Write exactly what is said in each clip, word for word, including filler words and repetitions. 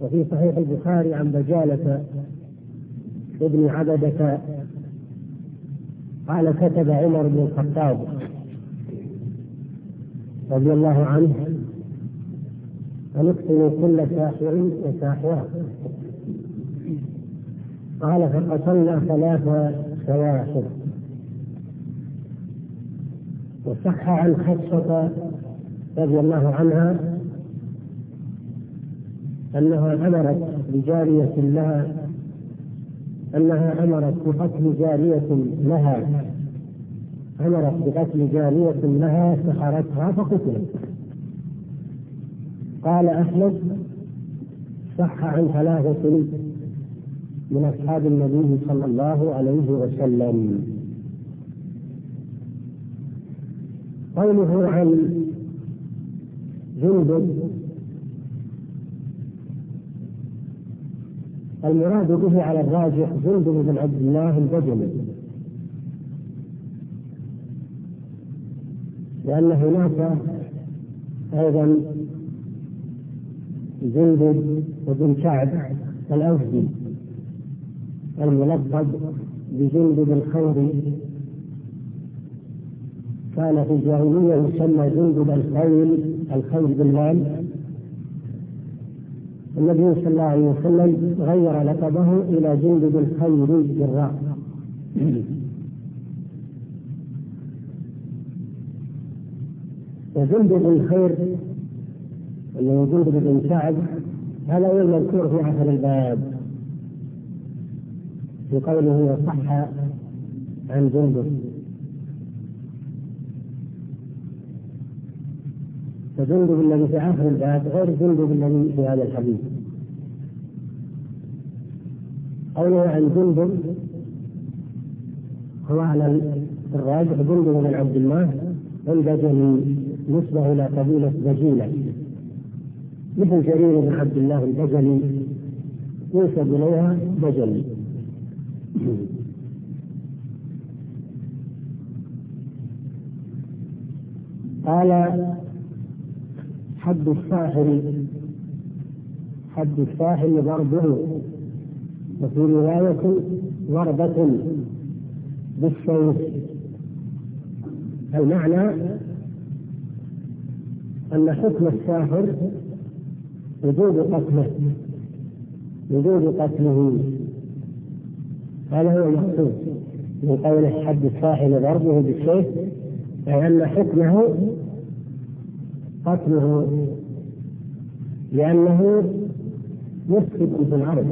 وفي صحيح البخاري عن بجالة ابن عبدة قال كتب عمر بن الخطاب رضي الله عنه أن اقتلوا كل ساحر وساحرة. قال فقتلنا ثلاث سواحر. وصح عن حفصة رضي الله عنها أنها أمرت بجارية لها أنها أمرت بقتل جارية لها أمرت بقتل جارية لها سحرتها فقتلت. قال أحمد صح عن ثلاثة من أصحاب النبي صلى الله عليه وسلم. قوله عن جندب المراد به على الراجح جندب بن عبد الله البجلي، لأن هناك أيضا جندب بن كعب الأوفي الملقب بجندب الخوري، كان في الجاهلية يسمى جندب الخيل الخيل باللام. النبي صلى الله عليه وسلم غير لقبه إلى جندب الخيل بالراء. وجندب الخير اللي هو جندب بن كعب هذا هو المذكور في آخر الباب في قوله صح عن جندب. فجندب الذي في آخر الباب غير جندب الذي في هذا الحديث. قوله عن جندب هو على الراجح جندب بن عبد الله البجلي نسبة إلى قبيلة بجيلة، مثل جرير بن عبد الله البجلي ينسب إليها بجلي. قال حد الساحر حد الساحر ضربه، وفي رواية ضربة بالسيف. المعنى أن حكم الساحر وجود قتله وجود قتله هذا هو المقصود من قول حد الساحر ضربه بالسيف، أي أن حكمه قتله لأنه يفسد في الأرض،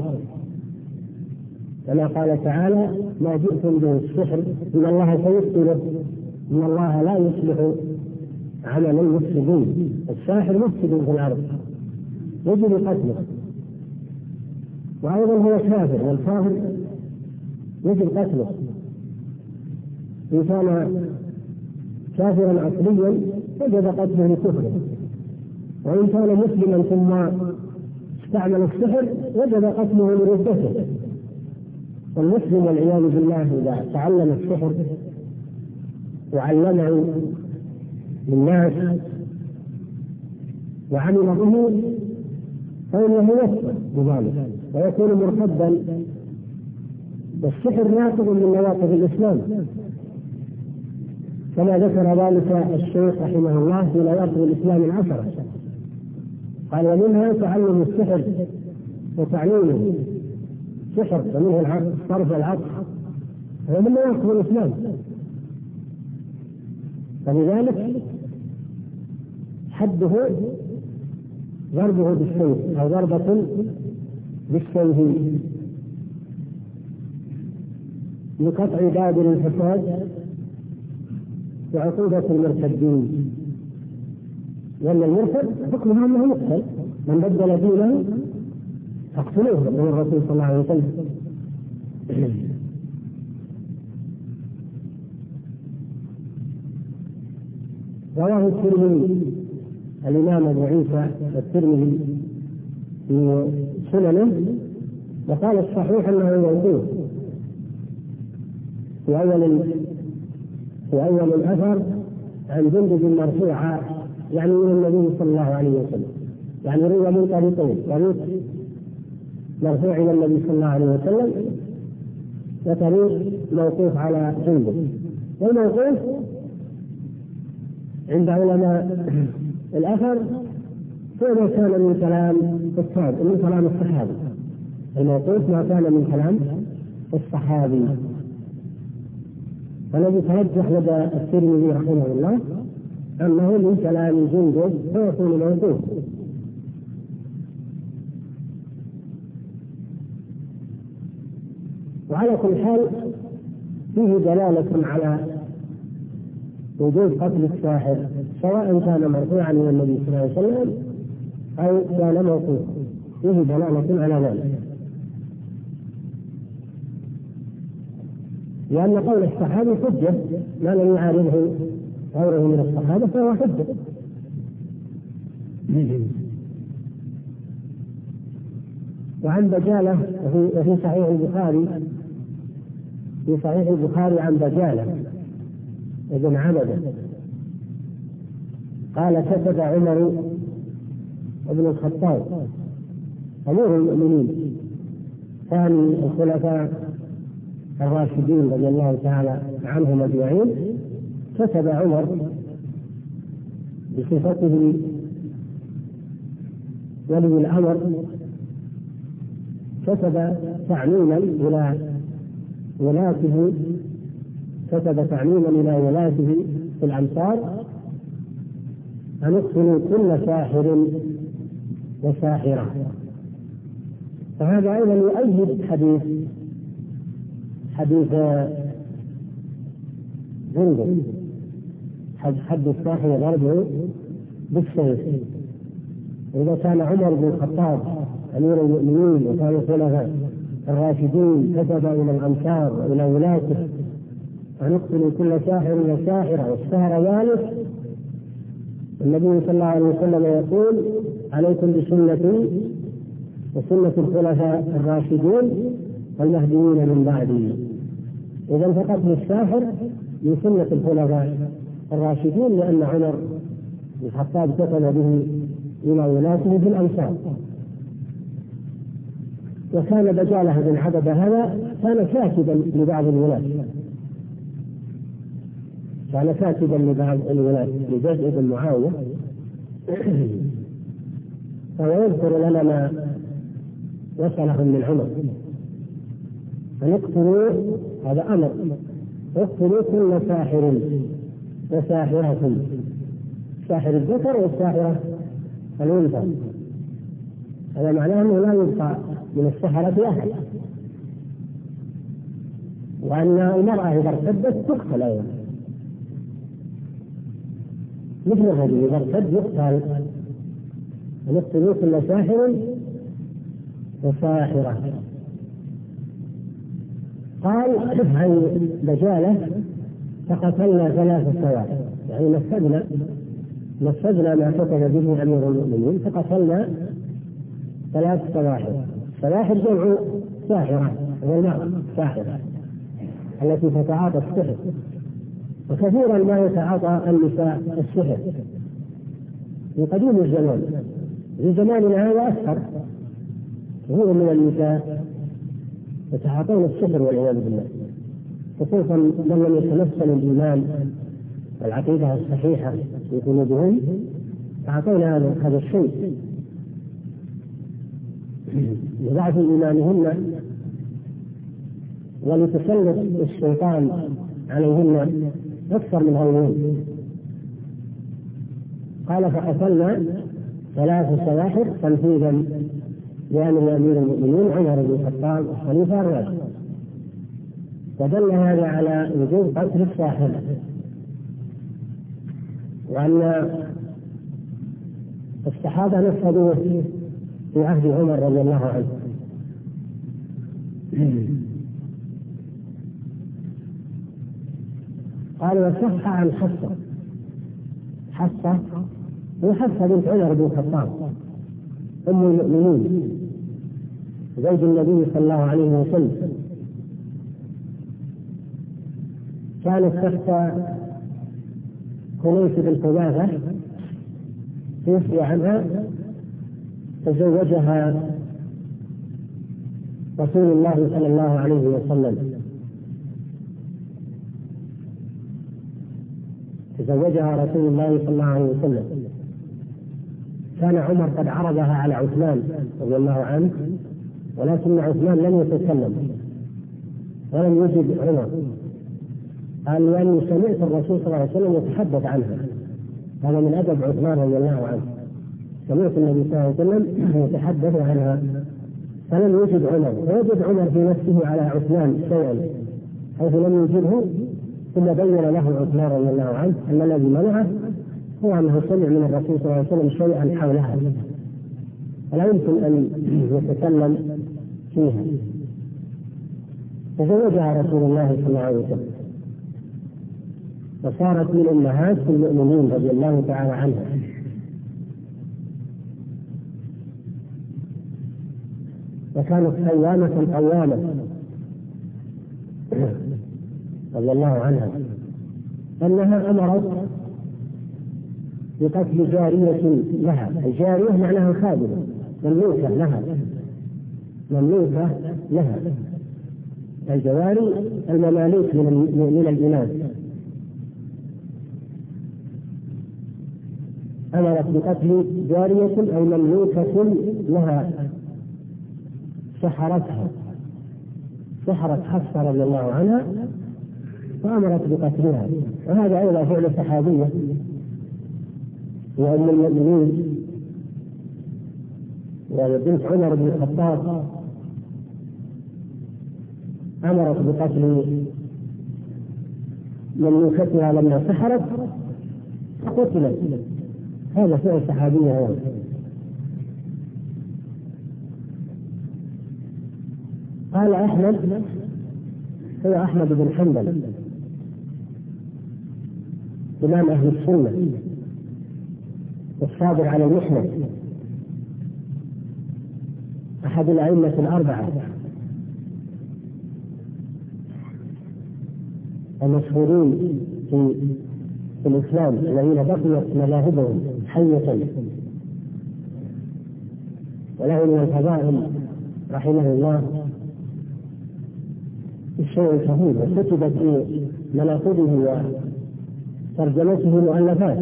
كما قال تعالى ما جئتم به السحر إن الله سيبطله إن الله لا يصلح عمل المفسدين. الساحر مفسد في الأرض يجب قتله، وأيضا هو كافر، والكافر يجب قتله. إن كان كافرا أصليا وجب قتله لكفره، وإن كان مسلما ثم استعمل السحر وجب قتله لردته. والمسلم والعياذ بالله إذا تعلم السحر وعلمه للناس وعمل به فإنه يكفر بذلك ويكون مرتدا. والسحر ناقض من نواقض الإسلام، كما ذكر ذلك الشيخ رحمه الله في نواقض الإسلام العشرة، قال ومنها تعلم السحر وتعليمه سحر، ومنه صرف العقل، هو من نواقض الإسلام. فلذلك حده ضربه بالسيف أو ضربة بالسيف لقطع دابر الفساد وعقوبة المرتدين. لأن المرتد حكمه أنه يقتل، من بدل دينه فاقتلوه، يقول الرسول صلى الله عليه وسلم. رواه الترمذي الإمام أبو عيسى الترمذي في سننه وقال الصحيح أنه موقوف في أول في أول الأثر عن جندب مرفوعا، يعني من النبي صلى الله عليه وسلم، يعني روى من طريقين، طريق مرفوع إلى النبي صلى الله عليه وسلم، وطريق موقوف على جندب. والموقوف عند علماء الأثر هو ما كان من كلام الصحابي، من كلام الصحابي. الموقوف ما كان من كلام الصحابي. والذي ترجح لدى الترمذي رحمه الله أنه من كلام جندب فيكون موقوف. وعلى كل حال فيه دلالة على وجود قتل الساحر، سواء كان مرفوعا إلى النبي صلى الله عليه وسلم أو كان موقوفا، فيه دلالة على ذلك. لأن قول الصحابي حجة، ما لم يعارضه غيره من الصحابة فهو حجة. وعن بجالة وفي صحيح البخاري في صحيح البخاري عن بجالة ابن عبده قال: كتب عمر بن الخطاب أمير المؤمنين ثاني الخلفاء الراشدين رضي الله تعالى عنهم أجمعين، كتب عمر بصفته ولي الأمر، كتب تعليما إلى ولاته كتب تعليما إلى ولاته في الأمصار أن اقتلوا كل ساحر وساحرة. فهذا أيضا يؤيد حديث حديث جندب، حد الساحر ضربه بالسيف. إذا كان عمر بن الخطاب أمير المؤمنين وكان الخلفاء الراشدين كتب إلى الأمصار وإلى ولاته أن اقتلوا كل ساحر وساحرة واشتهر ذلك، النبي صلى الله عليه وسلم يقول: عليكم بسنتي وسنة الخلفاء الراشدين والمهديين من بعدي. إذا فقتل الساحر من سنة الخلفاء الراشدين، لأن عمر بن الخطاب كتب به إلى ولاته في الأمصار. وكان بجالة بن عبده هذا كان كاتبا لبعض الولاة، كان كاتبا لبعض الولاة لجزء بن معاوية، فهو يذكر لنا ما وصله من عمر أن اقتلوا، هذا أمر، اقتلوا كل ساحر وساحرة، ساحر الذكر والساحرة الأنثى. هذا معناه أنه لا يبقى من السحرة أحد، وأن المرأة إذا ارتدت تقتل أيضا مثل الرجل إذا ارتد يقتل. نقتلوا كل ساحر وساحرة. قال عن بجالة: فقتلنا ثلاث سواحر، يعني نفذنا نفذنا ما كتب به أمير المؤمنين، فقتلنا ثلاث سواحر. سواحر جمع ساحرة، هو المرأة ساحرة التي تتعاطى السحر، وكثيرا ما يتعاطى النساء السحر في قديم الزمان. في زماننا هذا أكثر، كثير من النساء يتعاطون السحر والعياذ بالله، خصوصا من لم يتمثل الإيمان والعقيدة الصحيحة في قلوبهم، تعاطون هذا هذا الشيء لضعف إيمانهن ولتسلط الشيطان عليهن أكثر من غيرهن. قال: فقتلنا ثلاث سواحر تنفيذا لأمر أمير المؤمنين عمر بن الخطاب الخليفة الراشد. فدل هذا على وجوب قتل الساحر، وأن الصحابة نفذوه في عهد عمر رضي الله عنه. قال: وصح عن حفصة. حفصة هي حفصة بنت عمر بن الخطاب أم المؤمنين زوج النبي صلى الله عليه وسلم، كانت تحت خنيس بن حذافة توفي عنها، تزوجها رسول الله صلى الله عليه وسلم تزوجها رسول الله صلى الله عليه وسلم، كان عمر قد عرضها على عثمان رضي الله عنه، ولكن عثمان لم يتكلم ولم يجب عمر، قال لأني سمعت الرسول صلى الله عليه وسلم يتحدث عنها، هذا من أدب عثمان رضي الله عنه، سمعت النبي صلى الله عليه وسلم يتحدث عنها فلم يجب عمر، ويجب عمر في نفسه على عثمان شيئا حيث لم يجبه، ثم بين له عثمان رضي الله عنه أن الذي منعه هو أنه سمع من الرسول صلى الله عليه وسلم شيئا حولها ولا يمكن أن يتكلم فيها. تزوجها رسول الله صلى الله عليه وسلم وصارت من أمهات المؤمنين رضي الله تعالى عنها، وكانت قوامة قوامة رضي الله عنها، أنها أمرت بقتل جارية لها، الجارية معناها خادمة مملوكة لها، مملوكة لها، الجواري المماليك من الإناث، أمرت بقتل جارية أو مملوكة لها سحرتها، سحرت حفصة رضي الله عنها فأمرت بقتلها، وهذا أيضا فعل صحابية وأم المؤمنين وبنت عمر بن الخطاب أمرت بقتل مملوكتها لما سحرت فقتلت، هذا فعل صحابية أيضا. قال أحمد هو أحمد بن حنبل إمام أهل السنة والصابر على المحنة، أحد الأئمة الأربعة المشهورين في الإسلام الذين بقيت مذاهبهم حية، وله من الفضائل رحمه الله الشيء الكثير، وكتبت في مناقبه وترجمته مؤلفات.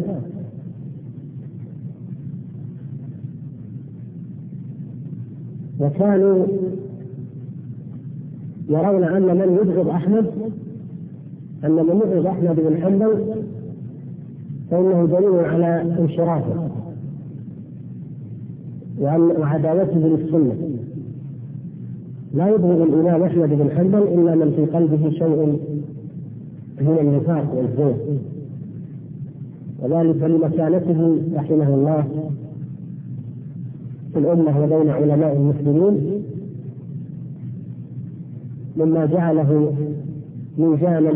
وكانوا يرون أن من يبغض أحمد أن من يبغض أحمد بن حنبل فإنه دليل على انشرافه وعداوته للسنة، لا يبغض الإمام أحمد بن حنبل إلا من في قلبه شيء من النفاق والزور، وذلك لمكانته رحمه الله في الأمة وبين علماء المسلمين، مما جعله ميزانا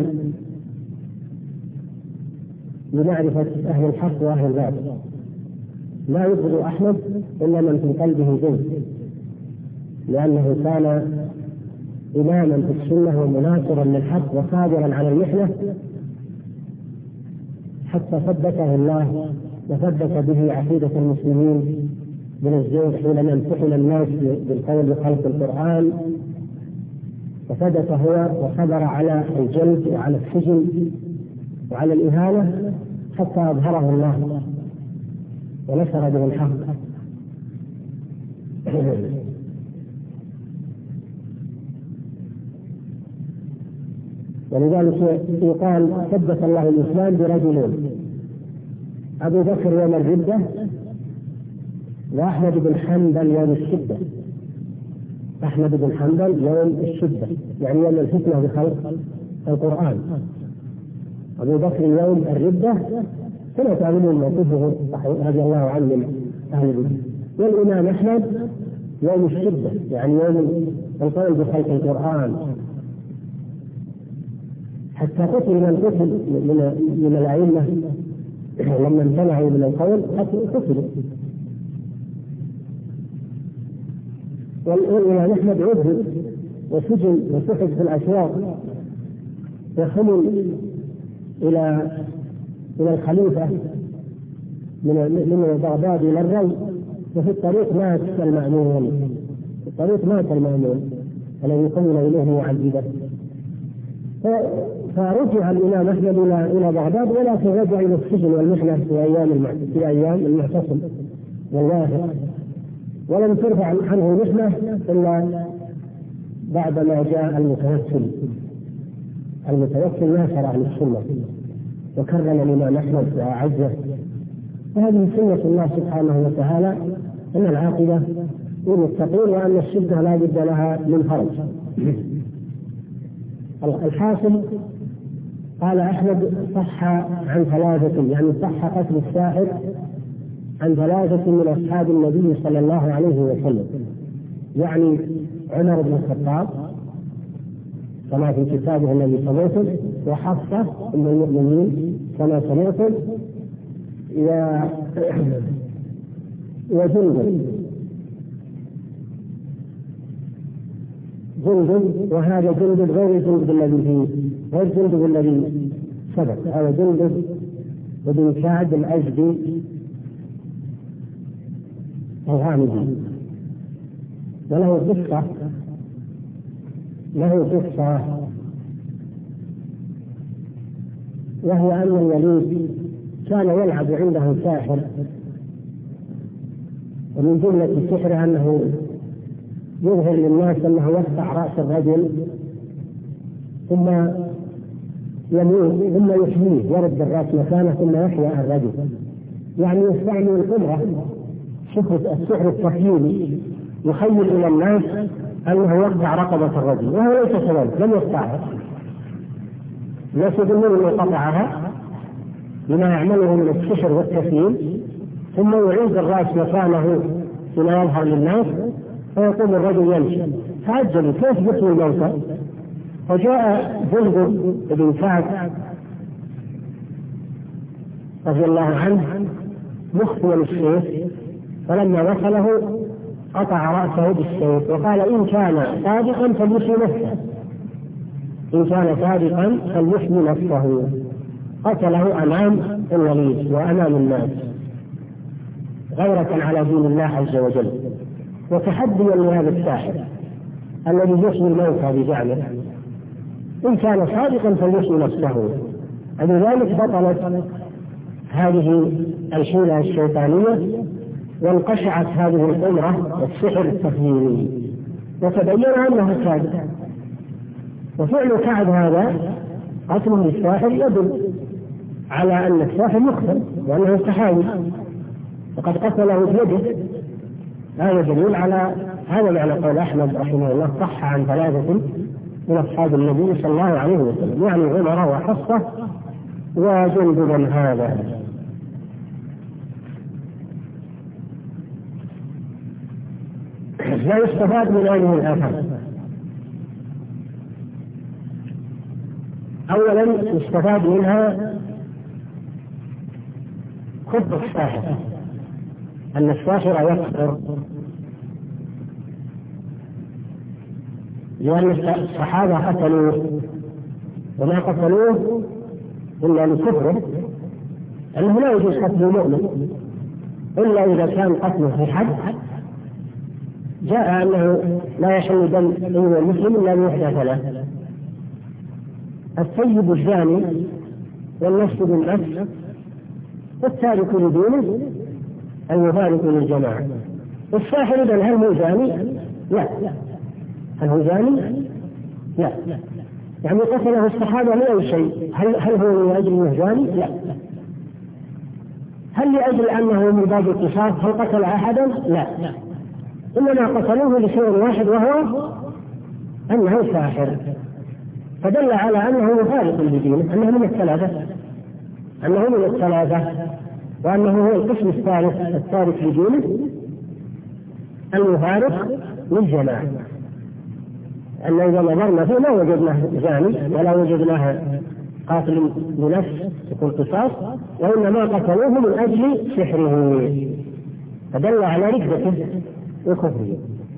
لمعرفة أهل الحق وأهل الباطل، لا يبغض أحمد إلا من في قلبه زور، لأنه كان إماما في السنة ومناصرا للحق وصابرا على المحنة حتى ثبته الله وثبت به عقيدة المسلمين من الزور حينما امتحن الناس بالقول بخلق القرآن، فثبت هو وصبر على الجلد وعلى السجن وعلى الإهانة حتى أظهره الله ونشر به الحق. ولذلك يقال ثبت الله الإسلام برجلين، أبو بكر يوم الردة وأحمد بن حنبل يوم الشدة. أحمد بن حنبل يوم الشدة يعني يوم الفتنة بخلق القرآن، أبو بكر يوم الردة كما تعلمون موقفه رضي الله عنه من أهل البيت، والإمام أحمد يوم الشدة يعني يوم القول بخلق القرآن، حتى قتل من قتل من الأئمة لما امتنعوا من القول قتلوا. والإمام أحمد عذب وسجن وسحب في الأسواق وحمل إلى إلى الخليفة من من بغداد إلى الري، وفي الطريق مات المأمون، في الطريق مات المأمون الذي قبل إليه معذبا. فرجع الإمام أحمد إلى إلى بغداد، ولكن رجع إلى السجن والمحنة في أيام في أيام المعتصم والواثق، ولم ترفع عنه المحنة إلا بعدما جاء المتوكل. المتوكل ناصر أهل السنة وكرم الإمام أحمد وأعزه. وهذه سنة الله سبحانه وتعالى، أن العاقبة للمتقين، وأن الشدة لا بد لها من فرج. الحاصل قال أحمد صح عن ثلاثة، يعني صح قتل الساحر عن ثلاثة من أصحاب النبي صلى الله عليه وسلم، يعني عمر بن الخطاب كما في كتابه الذي سمعتم، وحفصة أم المؤمنين كما سمعتم، وجندب جندب وهذا جندب غير الجندب الذي فيه، غير الجندب الذي سبق، هذا جندب بن سعد الأزدي الغامدي. وله قصة له قصة وهي أن الوليد كان يلعب عنده ساحر، ومن جملة سحره أنه يظهر للناس أنه يقطع رأس الرجل ثم يموت ثم يحييه، يرد الرأس مكانه ثم يحيا الرجل، يعني يستعمل القدرة السحر التخييلي، يخيل إلى الناس أنه يقطع رقبة الرجل، وهو ليس كذلك، لم يقطعها. الناس يظنون أنه قطعها بما يعمله من السحر والتخييل، ثم يعيد الرأس مكانه فيما يظهر للناس، فيقوم الرجل يمشي. تعجبوا كيف يحيي الموتى؟ فجاء جندب بن سعد رضي الله عنه مخفيا السيف، فلما وصله قطع رأسه بالسيف وقال إن كان صادقا فليحيي نفسه، إن كان صادقا فليحيي نفسه. قتله أمام الوليد وأمام الناس غيرة على دين الله عز وجل، وتحديا لهذا الساحر الذي يحيي الموتى بزعمه، إن كان صادقا فليحيي نفسه. لذلك بطلت هذه الحيلة الشيطانية، وانقشعت هذه الأمرة والسحر التخييلي، وتبين أنه كاذب. وفعل كعب هذا قتله للساحر يدل على أن الساحر يقتل وأنه يستحاول، وقد قتله بيده. هذا دليل على هذا معنى قول أحمد رحمه الله صح عن ثلاثة من أصحاب النبي صلى الله عليه وسلم، يعني عمر وحفصة وجندبا هذا. لا يستفاد من هذه الآثار. أولا يستفاد منها كفر الساحر، أن الساحر يكفر، لأن الصحابة قتلوه وما قتلوه إلا لكفره، أنه لا يجوز قتل المؤمن إلا إذا كان قتله في حد جاء أنه لا يحل دم المسلم إلا بإحدى ثلاث: السيب الزاني والنفس بالنفس والتارك لدينه المفارق للجماعة. والساحر إذن هل هو زاني؟ لا. هل هو زاني؟ لا. يعني قتله الصحابة لأي شيء، هل, هل هو لأجل أنه زاني؟ لا. هل لأجل أنه من باب القصاص هل قتل أحدا؟ لا. إنما قتلوه لشيء واحد وهو أنه ساحر، فدل على أنه مفارق لدينه، أنه من الثلاثة أنه من الثلاثة وأنه هو القسم الثالث التارك لدينه المفارق للجماعة. أن إذا نظرنا فيه ما وجدناه زاني ولا وجدناه قاتل بنفس يكون قصاص، وإنما قتلوه من أجل سحره، فدل على ردته وكفره.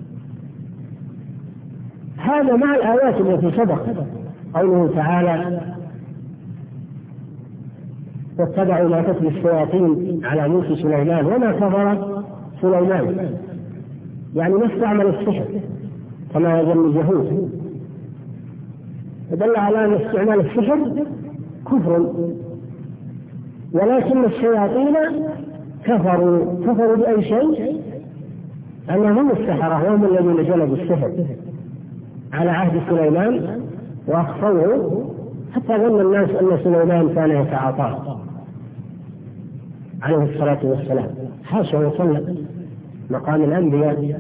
هذا مع الآيات التي سبق قوله تعالى واتبعوا ما تتلو الشياطين على ملك سليمان وما كفر سليمان، يعني ما استعمل السحر، كما يظن اليهود، فدل على أن استعمال السحر كفر. ولكن الشياطين كفروا كفروا بأي شيء؟ أنهم السحرة وهم الذين جلبوا السحر على عهد سليمان وأخفوه حتى ظن الناس أن سليمان كان يتعاطاه عليه الصلاة والسلام. حاشا وصل مقام الأنبياء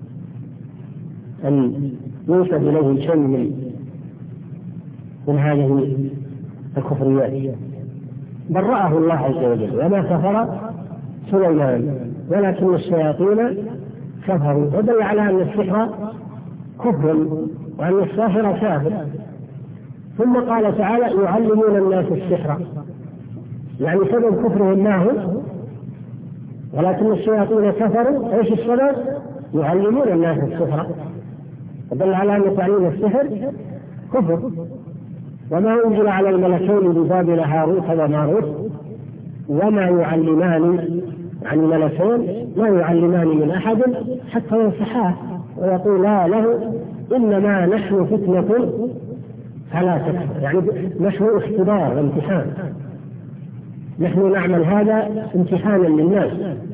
أن يوصف إليه شيء من من هذه الكفريات، برأه الله عز وجل. وما كفر سليمان ولكن الشياطين كفروا، ودل على أن السحر كفر وأن الساحر كافر. ثم قال تعالى يعلمون الناس السحر، يعني سبب كفرهم ما هو؟ ولكن الشياطين كفروا. ايش السبب؟ يعلمون الناس السحر، فدل على أن تعليم السحر كفر. وما أنزل على الملكين ببابل هاروت وماروت وما يعلمان عن الملكين ما يعلمان من أحد حتى ينصحاه ويقولا له إنما نحن فتنة فلا تكفر، يعني نحن اختبار وامتحان، نحن نعمل هذا امتحانا للناس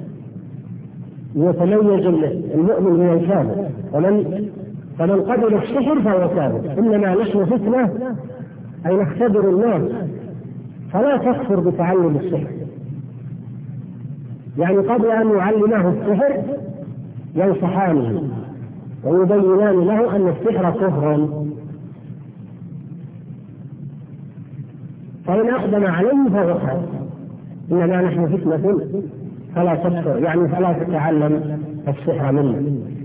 يتميز المؤمن من الكافر، ومن فمن قبل السحر فهو كافر. إنما نحن فتنة أي نختبر الناس فلا تكفر بتعلم السحر، يعني قبل أن يعلمه السحر ينصحانه ويبينان له أن السحر كفر، فإن أقدم عليه فهو كافر. إنما نحن فتنة فلا تكفر، يعني فلا تتعلم السحر منه.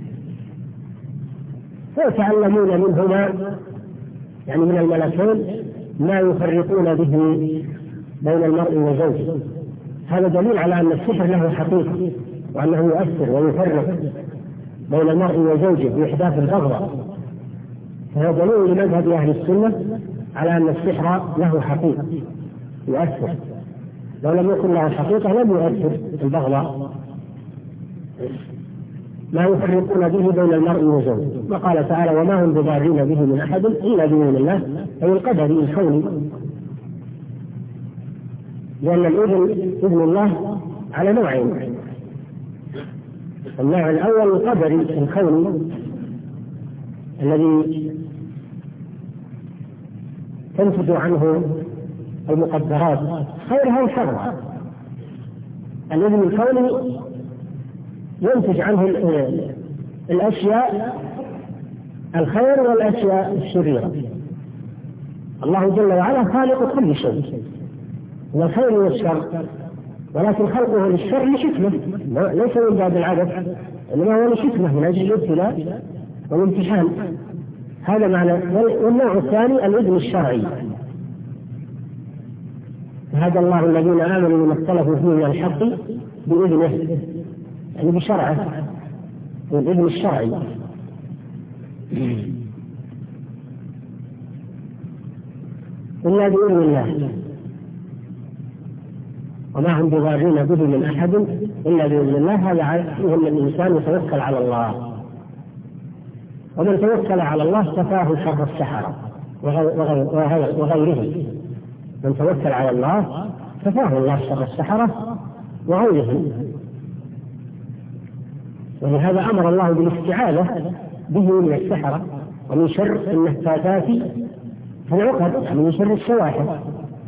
فيتعلمون منهما يعني من الملكين ما يفرقون به بين المرء وزوجه. هذا دليل على أن السحر له حقيقة وأنه يؤثر ويفرق بين المرء وزوجه بإحداث البغضة. فهذا دليل لمذهب أهل السنة على أن السحر له حقيقة يؤثر، لو لم يكن له حقيقة لم يؤثر البغضة. ما يفرقون به بين المرء وزوجه. وقال تعالى وما هم بضارين به من أحد إلا بإذن الله، أي القدر الكوني، لأن الإذن إذن الله على نوعين. النوع الأول القدر الكوني الذي تنتج عنه المقدرات خيرها وشرها. الإذن الكوني ينتج عنه الأشياء الخير والأشياء الشريرة. الله جل وعلا خالق كل شيء والخير والشر، ولكن خلقه للشر لحكمة ليس من باب العبث، إنما هو لحكمة من أجل الابتلاء والامتحان. هذا معنى. والنوع الثاني الإذن الشرعي، هذا الله الذين آمنوا بما اختلفوا فيه من الحق بإذنه، يعني بشرعه، والإذن الشرعي. إلا بإذن الله وما هم بضارين به من أحد إلا بإذن الله. هذا فيه أن الإنسان يتوكل على الله، ومن توكل على الله كفاه شر السحرة وغيره. من توكل على الله كفاه الله شر السحرة وغيره. ولهذا أمر الله بالاستعاذة به من السحرة ومن شر النفاثات في العقد، يعني من شر السواحر.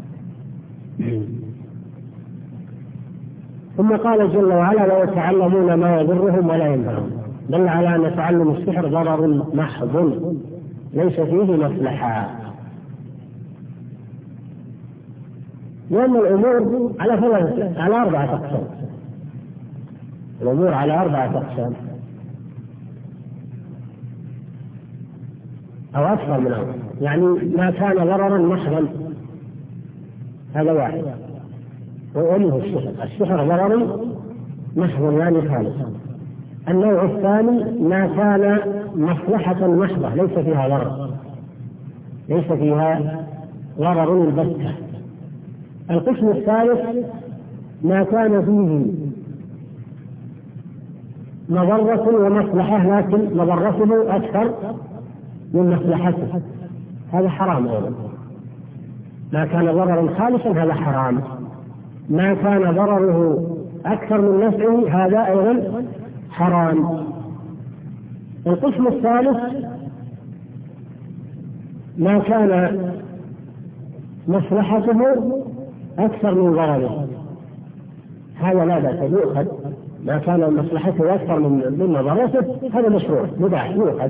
ثم قال جل وعلا ويتعلمون ما يضرهم ولا ينفعهم، دل على أن تعلم السحر ضرر محض ليس فيه مصلحة. لأن الأمور على ثلاثة على أربعة أقسام. الأمور على أربعة أقسام أو أكثر من أمر، يعني ما كان ضررا محضا هذا واحد وأمه السحر. السحر ضرر محض يعني خالص. النوع الثاني ما كان مصلحة محضة ليس فيها ضرر، ليس فيها ضرر البتة. القسم الثالث ما كان فيه مضرة ومصلحة، لكن مضرته أكثر من مصلحته، هذا حرام أيضا. ما كان ضررا خالصا هذا حرام، ما كان ضرره أكثر من نفعه هذا أيضا حرام. القسم الثالث ما كان مصلحته أكثر من ضرره، هذا لا بأس يؤخذ، ما كان مصلحته أكثر من ضرره هذا مشروع مباح يؤخذ.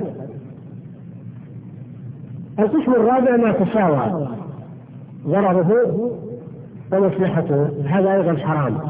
القسم الرابع ما تساوى ضرره ومصلحته، هذا أيضا حرام.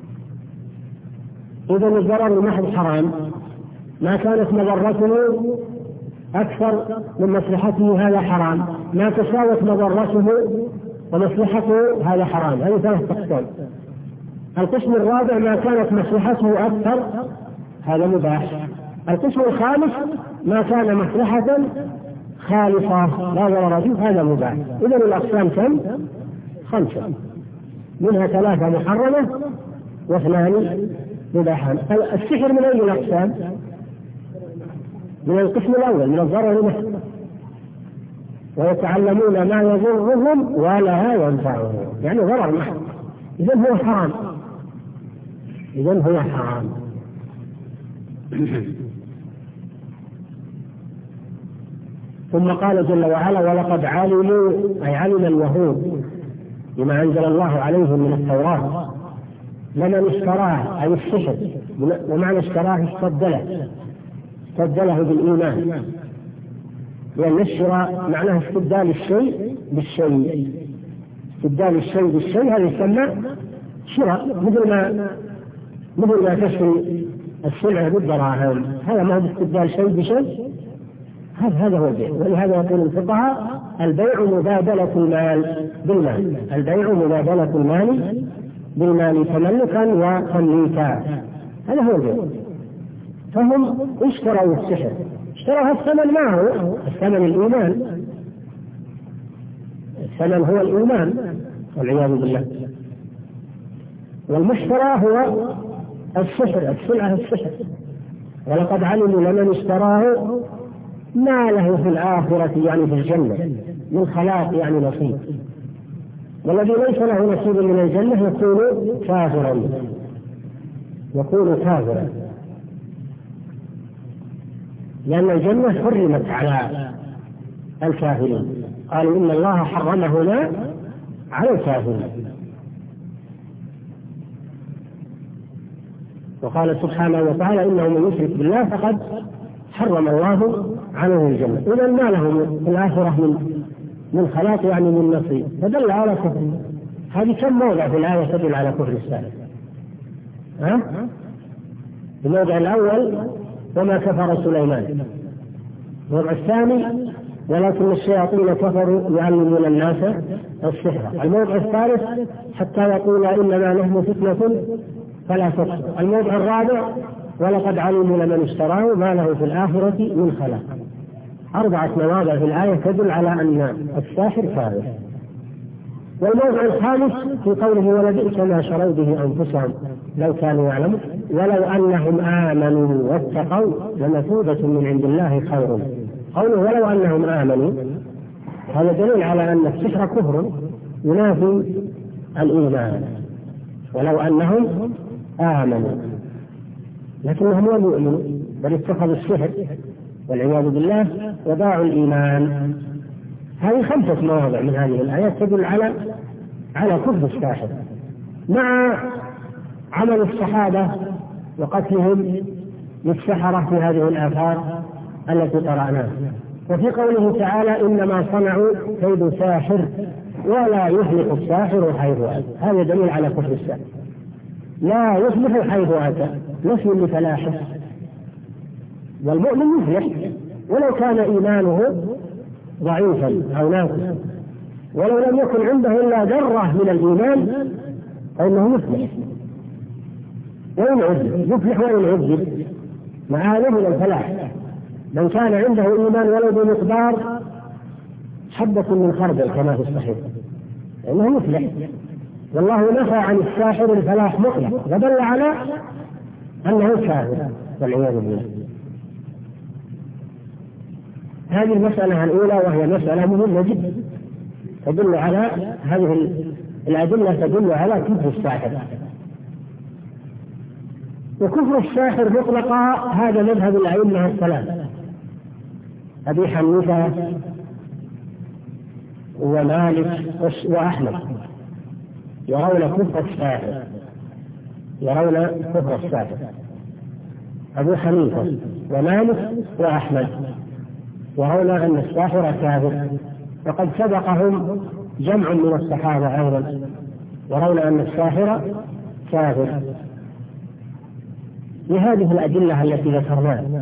إذا الضرر المحض حرام، ما كانت مضرته أكثر من مصلحته هذا حرام، ما تساوت مضرته ومصلحته هذا حرام. هذه ثلاث أقسام. القسم الرابع ما كانت مصلحته أكثر هذا مباح. القسم الخامس ما كان مصلحة خالصة لا ضرر فيه هذا مباح. إذا الأقسام كم؟ خمسة، منها ثلاثة محرمة واثنان مباحان. السحر من أي الأقسام؟ من القسم الأول، من الضرر المحض. ويتعلمون ما يضرهم ولا ينفعهم، يعني ضرر محض، إذن هو حرام، إذن هو حرام. ثم قال جل وعلا ولقد علموا، أي علم اليهود بما أنزل الله عليهم من التوراة، لمن اشتراه أي السحر، ومعنى اشتراه استبدله، استبدله بالإيمان، لأن الشراء معناه استبدال الشيء بالشيء، استبدال الشيء بالشيء هذا يسمى شراء، مثل ما مثل ما تشتري السلعة بالدراهم، هذا ما هو استبدال شيء بشيء، هذا هذا هو البيع. ولهذا يقول الفقهاء البيع مبادلة المال بالمال، البيع مبادلة المال بالمال تملكا وتمليكا، هذا هو البيع. فهم اشتروا السحر، اشتروا الثمن معه، الثمن الإيمان، الثمن هو الإيمان والعياذ بالله، والمشترى هو السحر، السلعة السحر. ولقد علموا لمن اشتراه ما له في الآخرة يعني في الجنة من خلاق يعني نصيب، والذي ليس له نصيب من الجنة يكون كافرا، يكون كافرا، لأن الجنة حرمت على الكافرين، قالوا إن الله حرمهما على الكافرين. وقال سبحانه وتعالى إنه من يشرك بالله فقد حرم الله عنه الجنة. إذا ما له في الآخرة من من خلاق يعني من نصيب، فدل على كفر. هذه كم موضع في الآية تدل على كفر السالف؟ ها؟ الموضع الأول وما كفر سليمان، الموضع الثاني ولكن الشياطين كفروا يعلمون الناس السحر، الموضع الثالث حتى يقول إنما نحن فتنة فلا تكفر، الموضع الرابع ولقد علموا لمن اشتراه ما له في الآخرة من خلاق. أربعة مواضع في الآية تدل على أن الساحر كافر. والموضع الخامس في قوله ولبئس ما شروا به أنفسهم لو كانوا يعلمون ولو أنهم آمنوا واتقوا لمثوبة من عند الله خير. قوله ولو أنهم آمنوا هذا دليل على أن السحر كفر ينافي الإيمان، ولو أنهم آمنوا، لكنهم لم يؤمنوا بل اتخذوا السحر والعياذ بالله وباعوا الإيمان. هذه خمسة مواضع من هذه الآيات تدل على على كفر الساحر، مع عمل الصحابة وقتلهم للسحرة في هذه الآثار التي قرأناها. وفي قوله تعالى إنما صنعوا كيد ساحر ولا يفلح الساحر حيث أتى، هذا دليل على كفر الساحر، لا يفلح حيث أتى، نفي لفلاحه، والمؤمن يفلح ولو كان إيمانه ضعيفا أو ناقصا، ولو لم يكن عنده إلا ذرة من الإيمان فإنه يفلح وإن عذب، يفلح وإن عذب، مع هذا من الفلاح. من كان عنده إيمان ولو بمقدار حبة من خردل كما في الصحيح فإنه يفلح. والله نفى عن الساحر الفلاح مطلق ودل على أنه كافر، والعياذ بالله. هذه المسألة الأولى، وهي مسألة مهمة جدا تدل على هذه الأدلة تدل على كفر الساحر. وكفر الساحر مطلقا هذا مذهب الأئمة الثلاثة أبي حنيفة ومالك وأحمد، يرون كفر الساحر يرون كفر الساحر أبو حنيفة ومالك وأحمد يرون أن الساحر كافر، وقد سبقهم جمع من الصحابة أيضا يرون أن الساحر كافر لهذه الأدلة التي ذكرناها.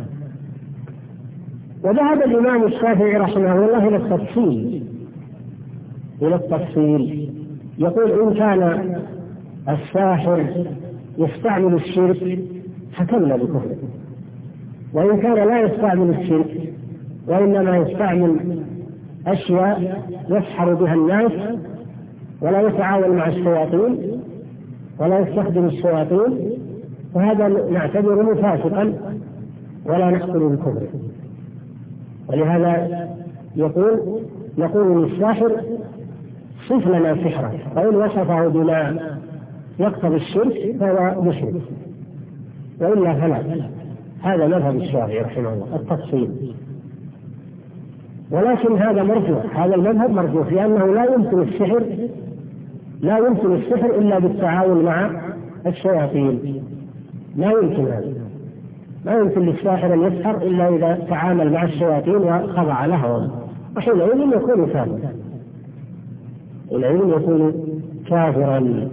وذهب الإمام الشافعي رحمه الله إلى التفصيل إلى التفصيل يقول إن كان الساحر يستعمل الشرك حكمنا بكفره، وإن كان لا يستعمل الشرك وإنما يستعمل أشياء يسحر بها الناس ولا يتعاون مع الشياطين ولا يستخدم الشياطين، فهذا نعتبره فاسقا ولا نحكم بالكفر. ولهذا يقول نقول للساحر صف لنا سحرا، فإن وصفه بما يقتضي الشرك فهو مشرك وإلا فلا. هذا مذهب الشافعي رحمه الله التفصيل. ولكن هذا مرجوح، هذا المذهب مرجوح، لأنه لا يمكن السحر لا يمكن السحر إلا بالتعاون مع الشياطين، لا يمكن هذا، لا يمكن للساحر أن يسحر إلا إذا تعامل مع الشياطين وخضع لها، وحينئذ يكون كافرا حينئذ يكون كافرا.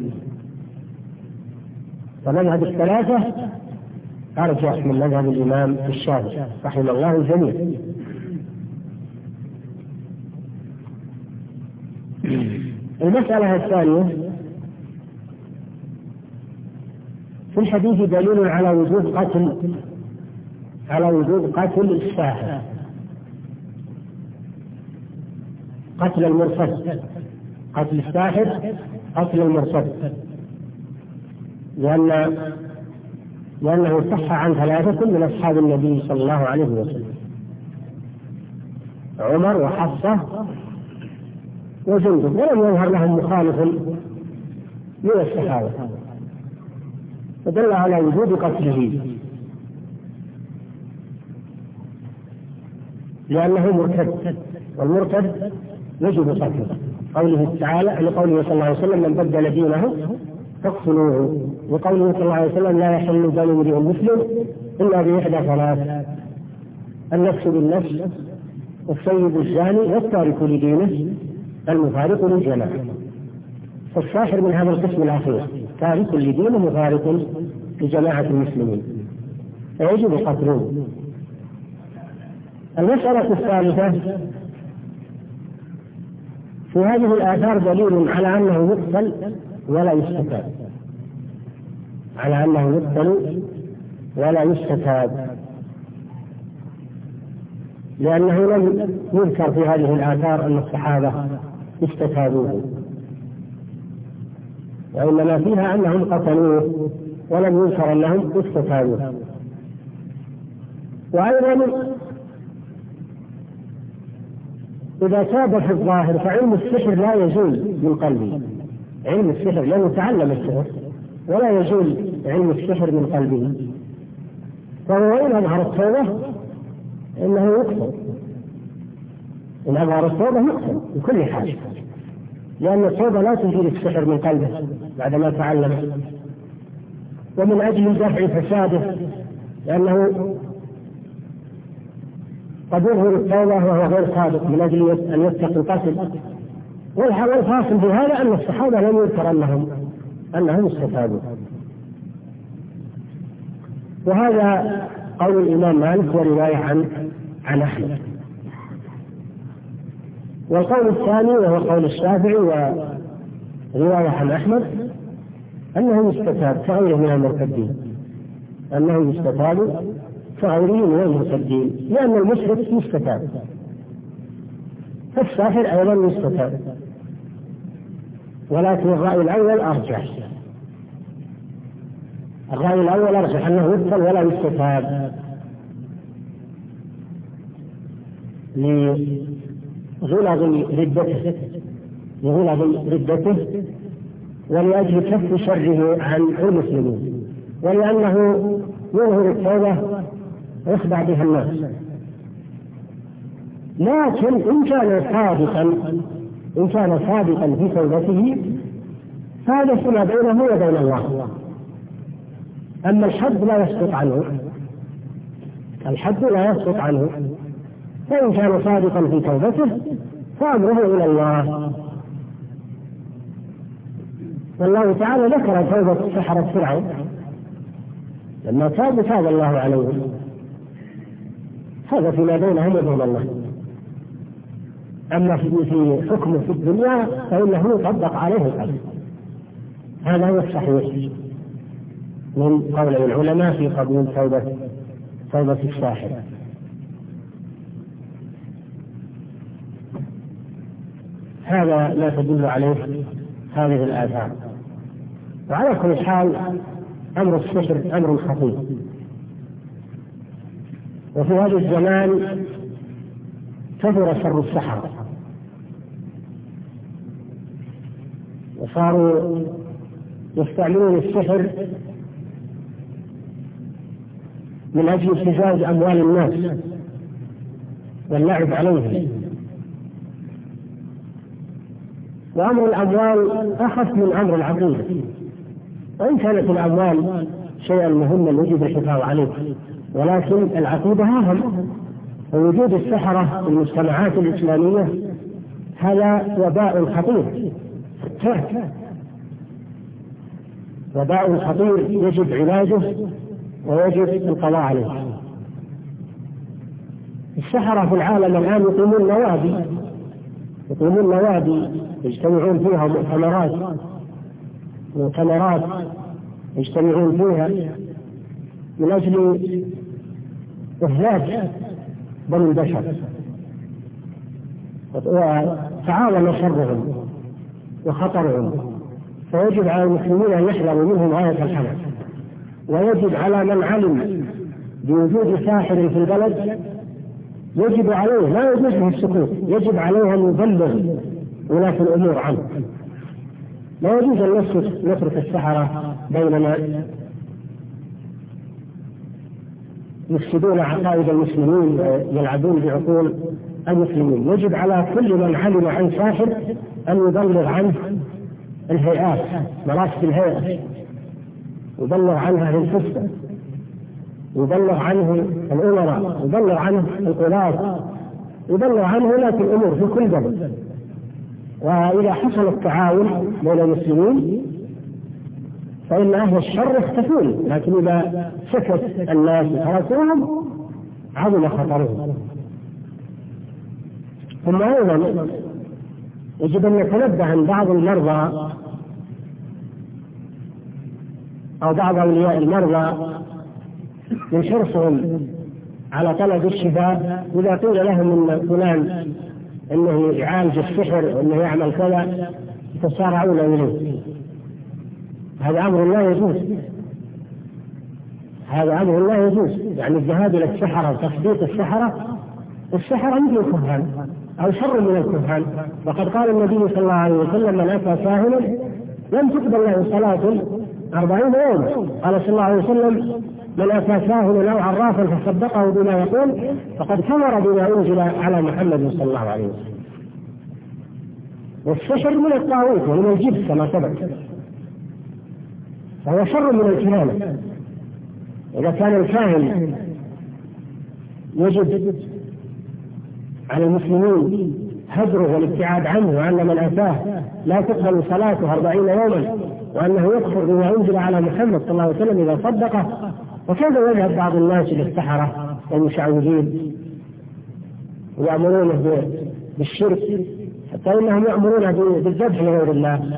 فمذهب الثلاثة أرجح من مذهب الإمام الشافعي رحمه الله الجميع. المسألة الثانية في الحديث دليل على وجوب قتل على وجوب قتل الساحر، قتل المرتد، قتل الساحر قتل المرتد، لأن لأنه صح عن ثلاثة من أصحاب النبي صلى الله عليه وسلم، عمر وحفصة وجندب، ولم يظهر لهم مخالف من الصحابة، فدل على وجوب قتله لأنه مرتد، والمرتد يجب قتله. قوله تعالى لقوله صلى الله عليه وسلم من بدل دينه فاقتلوه، وقوله صلى الله عليه وسلم لا يحل دم امرئ مسلم إلا بإحدى ثلاث: النفس بالنفس والسيد الزاني والتارك لدينه المفارق للجماعة. فالساحر من هذا القسم الأخير، تارك لدينه مفارق لجماعة المسلمين، فيجب قتله. المسألة الثالثة في هذه الآثار دليل على أنه يقتل ولا يستتاب، على أنه يقتل ولا يستتاب، لأنه لم يذكر في هذه الآثار أن الصحابة استتابوه، وإنما فيها أنهم قتلوه ولم يذكر أنهم استتابوه. وأيضا إذا تاب في الظاهر فعلم السحر لا يزول من قلبه، علم السحر لأنه تعلم السحر ولا يزول علم السحر من قلبه، فهو إن أظهر التوبة إنه يقتل، إن أظهر التوبة يقتل بكل حال، لأن التوبة لا تزيل السحر من قلبه بعدما تعلم. ومن أجل دفع فساده، لأنه قد يظهر التوبة وهو غير صادق من أجل أن يتقي القتل. والفاصل في هذا أن الصحابة لم يذكر أنهم أنهم استتابوا. وهذا قول الإمام مالك ورواية عن عن أحمد. والقول الثاني وهو قول الشافعي ورواية عن أحمد أنه يستتاب كغيره من المرتدين، أنه يستتاب كغيره من المرتدين، لأن المشرك يستتاب، فالساحر أيضا يستتاب، ولكن الرأي الأول أرجح. الرأي الأول أرجح أنه يقتل ولا يستتاب لغلظ ردته لغلظ ردته ولأجل كف شره عن المسلمين، ولأنه يظهر التوبة ويخدع بها الناس. لكن إن كان صادقا إن كان صادقا في توبته فهذا فيما بينه وبين الله. أما الحد لا يسقط عنه الحد لا يسقط عنه فإن كان صادقا في توبته فأمره إلى الله. والله تعالى ذكر توبة سحرة فرعون لما تاب تاب الله عليهم، هذا فيما بينهم وبين الله. أما في حكمه في الدنيا فإنه يطبق عليه الحد. هذا هو الصحيح من قول العلماء في قبول توبة توبة الساحر. هذا لا تدل عليه هذه الآثار. وعلى كل حال أمر السحر أمر خطير، وفي هذا الزمان كثر شر السحرة وصاروا يستعملون السحر من أجل ابتزاز أموال الناس واللعب عليهم. وأمر الأموال أخف من أمر العقيدة، وإن كانت الأموال شيئا مهما يجب الحفاظ عليه، ولكن العقيدة أهم. ووجود السحرة في المجتمعات الإسلامية هذا وباء خطير وباء خطير يجب علاجه ويجب القضاء عليه. السحرة في العالم الآن يقيمون نوادي يقيمون نوادي يجتمعون فيها مؤتمرات مؤتمرات يجتمعون فيها من أجل إهلاك بني البشر، وتعاظم شرهم وخطرهم. فيجب على المسلمين أن يحذروا منهم غاية الحذر، ويجب على من علم بوجود ساحر في البلد يجب عليه لا يجوز له السكوت، يجب عليه أن يبلغ ولاة الأمور عنه. لا يجوز أن نترك السحرة بيننا يفسدون عقائد المسلمين ويلعبون بعقول المسلمين. يجب على كل من علم عن ساحر أن يبلغ عنه الهيئات، مراكز الهيئة، يبلغ عنها أهل الفسق، يبلغ عنه الأمراء، يبلغ عنه القضاة، يبلغ عنه ولاة الأمور في كل بلد. وإذا حصل التعاون بين المسلمين فإن أهل الشر يختفون، لكن إذا سكت الناس وتركوهم عظم خطرهم. ثم أيضا يجب أن نتنبه عن بعض المرضى أو بعض أولياء المرضى من حرصهم على طلب الشفاء. إذا قيل لهم أن فلان أنه يعالج السحر وأنه يعمل كذا يتسارعون إليه. هذا أمر لا يجوز هذا أمر لا يجوز يعني الذهاب إلى السحرة وتصديق السحرة. السحرة مثل الكهان أو شر من الكهان، وقد قال النبي صلى الله عليه وسلم: من أتى كاهنا لم تقبل له صلاة أربعين يوما. قال صلى الله عليه وسلم: من أتى كاهنا أو عرافا فصدقه بما يقول فقد كفر بما أنزل على محمد صلى الله عليه وسلم. والسحر من الطاغوت ومن الجبس كما سبق، فهو شر من الكهانة. إذا كان الكاهن يجب على المسلمين هجره والابتعاد عنه، وأن من أتاه لا تقبل صلاته أربعين يوما، وأنه يكفر بما أنزل على محمد صلى الله عليه وسلم إذا صدقه. وكذا يذهب بعض الناس إلى السحرة والمشعوذين ويأمرونه بالشرك، حتى إنهم يأمرونه بالذبح لغير الله،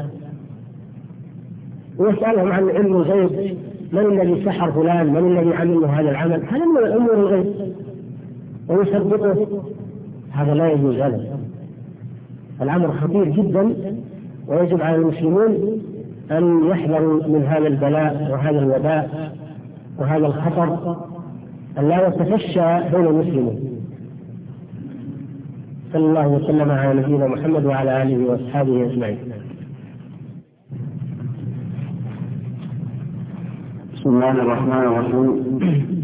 ويسألهم عن علم الغيب: من الذي سحر فلان؟ من الذي علمه هذا العمل؟ هذا من الأمور الغيب، ويصدقه. هذا لا يجوز أبدا. الأمر خطير جدا، ويجب على المسلمين أن يحذروا من هذا البلاء وهذا الوباء وهذا الخطر أن لا يتفشى بين المسلمين. صلى الله وسلم على نبينا محمد وعلى آله وأصحابه أجمعين. بسم الله الرحمن الرحيم.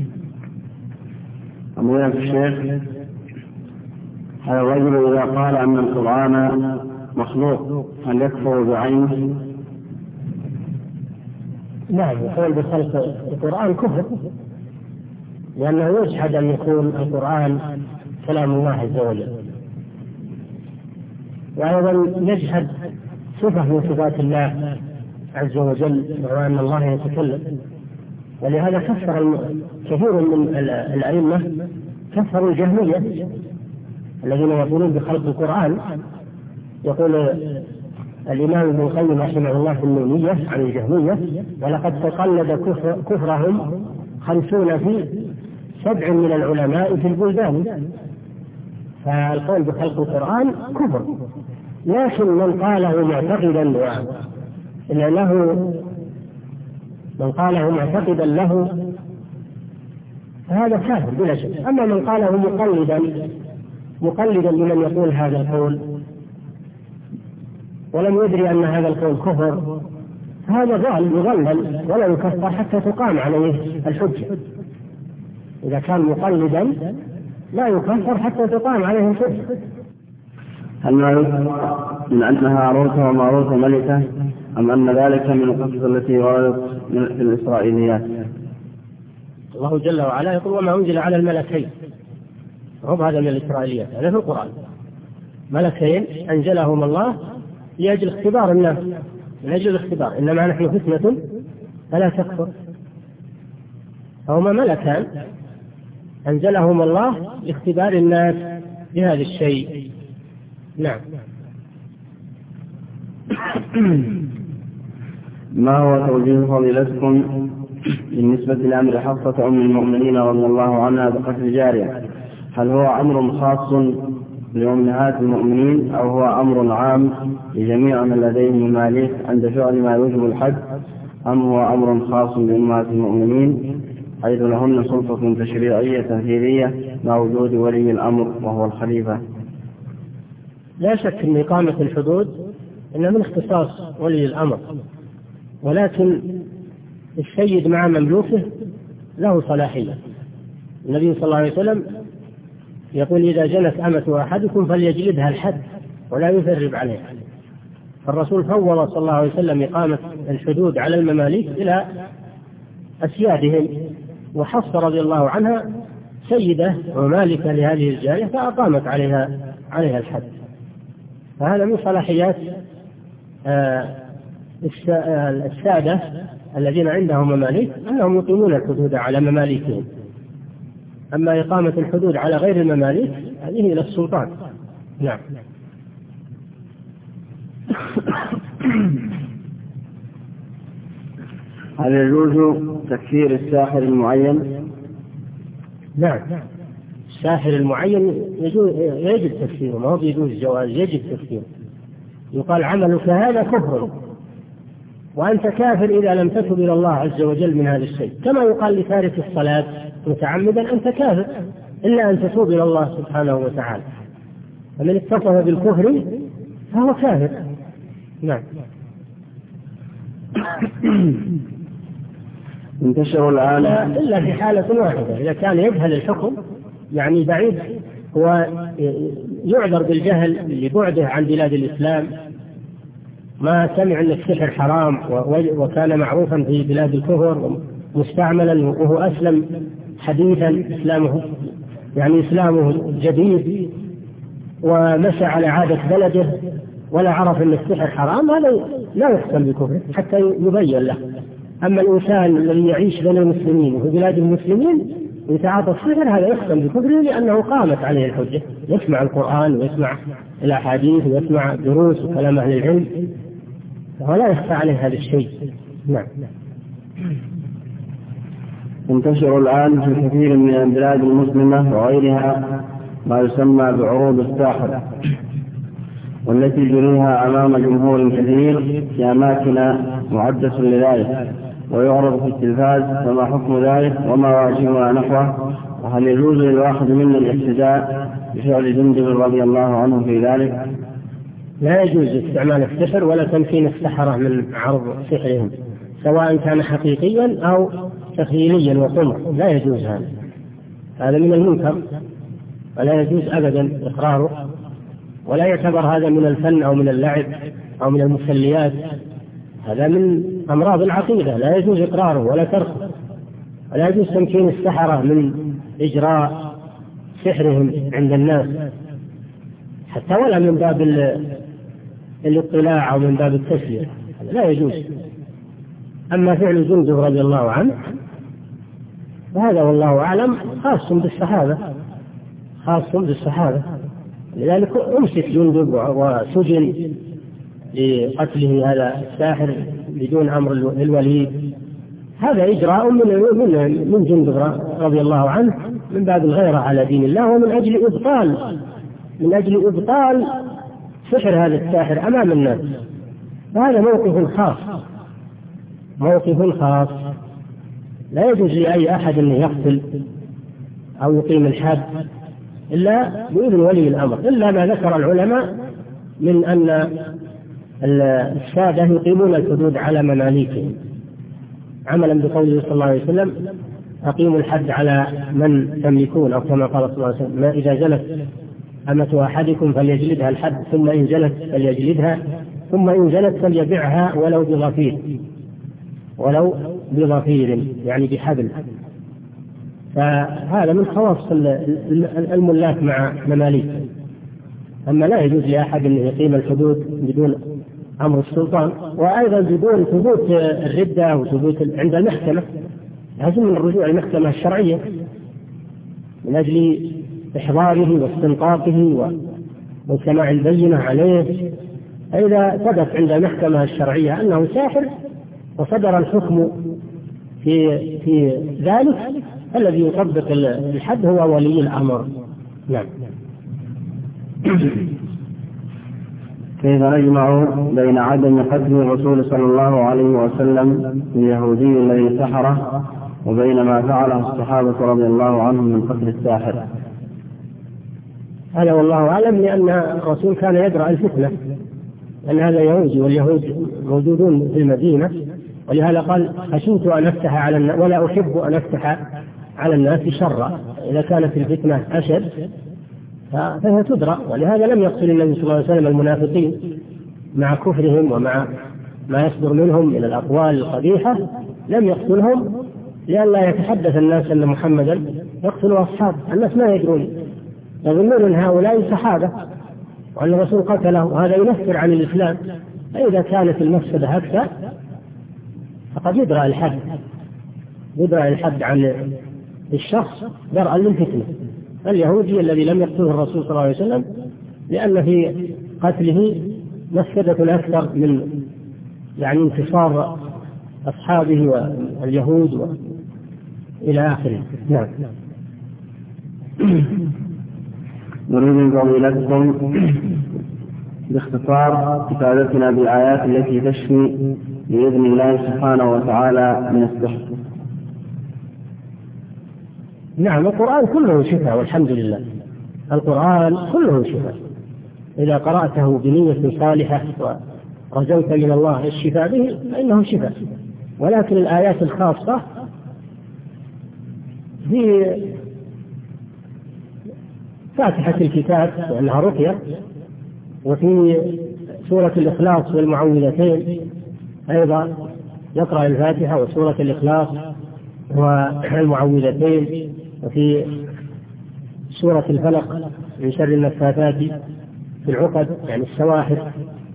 أمير الشيخ، هذا الرجل إذا قال أن القرآن مخلوق هل يكفر بعينه؟ نعم، يقول بخلق القرآن كفر، لأنه يجحد أن يكون القرآن كلام الله عز وجل، وأيضا يجحد صفة من صفات الله عز وجل وهو أن الله يتكلم. ولهذا كفر كثير من الأئمة، كفروا الجهمية الذين يقولون بخلق القرآن. يقول الإمام ابن القيم رحمه الله في النونية عن الجهمية: ولقد تقلد كفر كفرهم خمسون في سبع من العلماء في البلدان. فالقول بخلق القرآن كفر، لكن من قاله معتقدا له من قاله معتقدا له فهذا كافر بلا شك. أما من قاله مقلدا مقلدا لمن يقول هذا القول ولم يدري أن هذا القول كفر، هذا ضال يضلل ولا يكفر حتى تقام عليه الحجة. إذا كان مقلدا لا يكفر حتى تقام عليه الحجة. هل من أن هاروت وماروت ملكة أم أن ذلك من القصص التي وردت في الإسرائيليات؟ الله جل وعلا يقول: وما أنزل على الملكين. هم هذا من الإسرائيليات، هذا في القرآن. ملكين أنزلهم الله لأجل اختبار الناس، من أجل الاختبار، إنما نحن فتنة فلا تكفر. فهما ملكان أنزلهم الله لاختبار الناس بهذا الشيء. نعم. ما هو توجيه فضيلتكم بالنسبة لأمر حفصة أم المؤمنين رضي الله عنها بقتل جارية؟ هل هو أمر خاص لأمهات المؤمنين أو هو أمر عام لجميع من لديهم مماليك عند فعل ما يوجب الحد، أم هو أمر خاص لأمهات المؤمنين حيث لهن سلطة تشريعية تنفيذية مع وجود ولي الأمر وهو الخليفة؟ لا شك أن إقامة الحدود إنها من اختصاص ولي الأمر، ولكن السيد مع مملوكه له صلاحية. النبي صلى الله عليه وسلم يقول: إذا جنت أمة أحدكم فليجلدها الحد ولا يثرب عليها. فالرسول فوض صلى الله عليه وسلم إقامة الحدود على المماليك إلى أسيادهم، وحفصة رضي الله عنها سيدة ومالكة لهذه الجارية فأقامت عليها عليها الحد. فهذا من صلاحيات السادة الذين عندهم مماليك أنهم يقيمون الحدود على مماليكهم. أما إقامة الحدود على غير المماليك هذه إلى السلطان. نعم. هل يجوز تكفير الساحر المعين؟ نعم، الساحر المعين يجوز يجب تكفيره، ما هو يجوز جواز، يجب تكفيره. يقال: عملك هذا كفر وأنت كافر إذا لم تتب إلى الله عز وجل من هذا الشيء، كما يقال لتارك الصلاة متعمدا: أنت كافر إلا أن تتوب إلى الله سبحانه وتعالى. فمن اتصف بالكفر فهو كافر. نعم. انتشر الآن إلا في حالة واحدة، إذا كان يجهل الحكم يعني بعيد، هو يعذر بالجهل لبعده عن بلاد الإسلام، ما سمع أن السحر حرام وكان معروفا في بلاد الكفر مستعملا، وهو أسلم حديثا إسلامه يعني إسلامه جديد ومشى على عادة بلده ولا عرف أن السحر حرام، هذا لا يحكم بكفر حتى يبين له. أما الإنسان الذي يعيش بين المسلمين وفي بلاد المسلمين يتعاطى السحر هذا يحكم بكفره، لأنه قامت عليه الحجة، يسمع القرآن ويسمع الأحاديث ويسمع دروس وكلام أهل العلم، فهو لا يخفى عليه هذا الشيء. نعم. ينتشر الآن في كثير من البلاد المسلمة وغيرها ما يسمى بعروض الساحر، والتي جريها أمام جمهور كثير في أماكن معدة لذلك ويعرض في التلفاز، فما حكم ذلك وما واجبها نحوه؟ وهل يجوز للواحد منا الاقتداء بفعل جندب رضي الله عنه في ذلك؟ لا يجوز استعمال السحر ولا تمكين السحرة من عرض سحرهم، سواء كان حقيقيا أو تخيليا وقمع، لا يجوز هذا، هذا من المنكر ولا يجوز أبدا إقراره، ولا يعتبر هذا من الفن أو من اللعب أو من المسليات، هذا من أمراض العقيدة، لا يجوز إقراره ولا تركه، ولا يجوز تمكين السحرة من إجراء سحرهم عند الناس حتى ولا من باب الاطلاع أو من باب التسلية، لا يجوز. أما فعل جندب رضي الله عنه وهذا والله أعلم خاص بالصحابة، خاص بالصحابة، لذلك أمسك جندب وسجن لقتله هذا الساحر بدون أمر الوليد، هذا إجراء من من من جندب رضي الله عنه من باب الغيرة على دين الله، ومن أجل إبطال من أجل إبطال سحر هذا الساحر أمام الناس، وهذا موقف خاص، موقف خاص، لا يجوز لأي أحد أن يقتل أو يقيم الحد إلا بإذن ولي الأمر، إلا ما ذكر العلماء من أن السادة يقيمون الحدود على مماليكهم عملا بقوله صلى الله عليه وسلم: أقيموا الحد على من تملكون، أو كما قال صلى الله عليه وسلم: ما إذا زلت أمة أحدكم فليجلدها الحد، ثم إن زلت فليجلدها، ثم إن زلت فليبيعها ولو بظفير، ولو بظفير يعني بحبل. فهذا من خواص الملاك مع مماليك. أما لا يجوز لأحد أن يقيم الحدود بدون أمر السلطان، وأيضا بدون ثبوت الردة وثبوت عند المحكمة، لازم من الرجوع المحكمة الشرعية من أجل إحضاره واستنطاقه وسماع البينة عليه. إذا ثبت عند المحكمة الشرعية أنه ساحر وصدر الحكم في في ذلك، الذي يطبق الحد هو ولي الأمر. نعم. كيف نجمع بين عدم قتل الرسول صلى الله عليه وسلم اليهودي الذي سحره وبين ما فعله الصحابة رضي الله عنهم من قتل الساحر؟ هذا والله أعلم، لأن الرسول كان يدرأ الفتنة، لأن هذا يهودي واليهود موجودون في المدينة، ولهذا قال: خشيت أن أفتح على الناس ولا أحب أن أفتح على الناس شرا. إذا كانت الفتنة أشد فهي تدرأ، ولهذا لم يقتل النبي صلى الله عليه وسلم المنافقين مع كفرهم ومع ما يصدر منهم من الأقوال القبيحة، لم يقتلهم لئلا يتحدث الناس أن محمدا يقتل أصحابه. الناس ما يدرون، يظنون أن هؤلاء صحابة وأن الرسول قتله، وهذا ينفر عن الإسلام. فإذا كانت المفسدة هكذا فقد يدرأ الحد، يدرأ الحد عن الشخص درءا للفتنة. اليهودي الذي لم يقتله الرسول صلى الله عليه وسلم لأن في قتله مفسدة أكثر من يعني انتصار أصحابه واليهود إلى آخره. نعم. نريد من فضيلتكم باختصار كتابتنا بالآيات التي تشفي بإذن الله سبحانه وتعالى من السحر. نعم، القرآن كله شفاء والحمد لله، القرآن كله شفاء إذا قرأته بنية صالحة ورجوت من الله الشفاء به فإنه شفاء. ولكن الآيات الخاصة في فاتحة الكتاب وأنها رقية، وفي سورة الإخلاص والمعوذتين أيضا يقرأ الفاتحة وسورة الإخلاص والمعوذتين، وفي سورة الفلق من شر النفاثات في العقد يعني السواحر،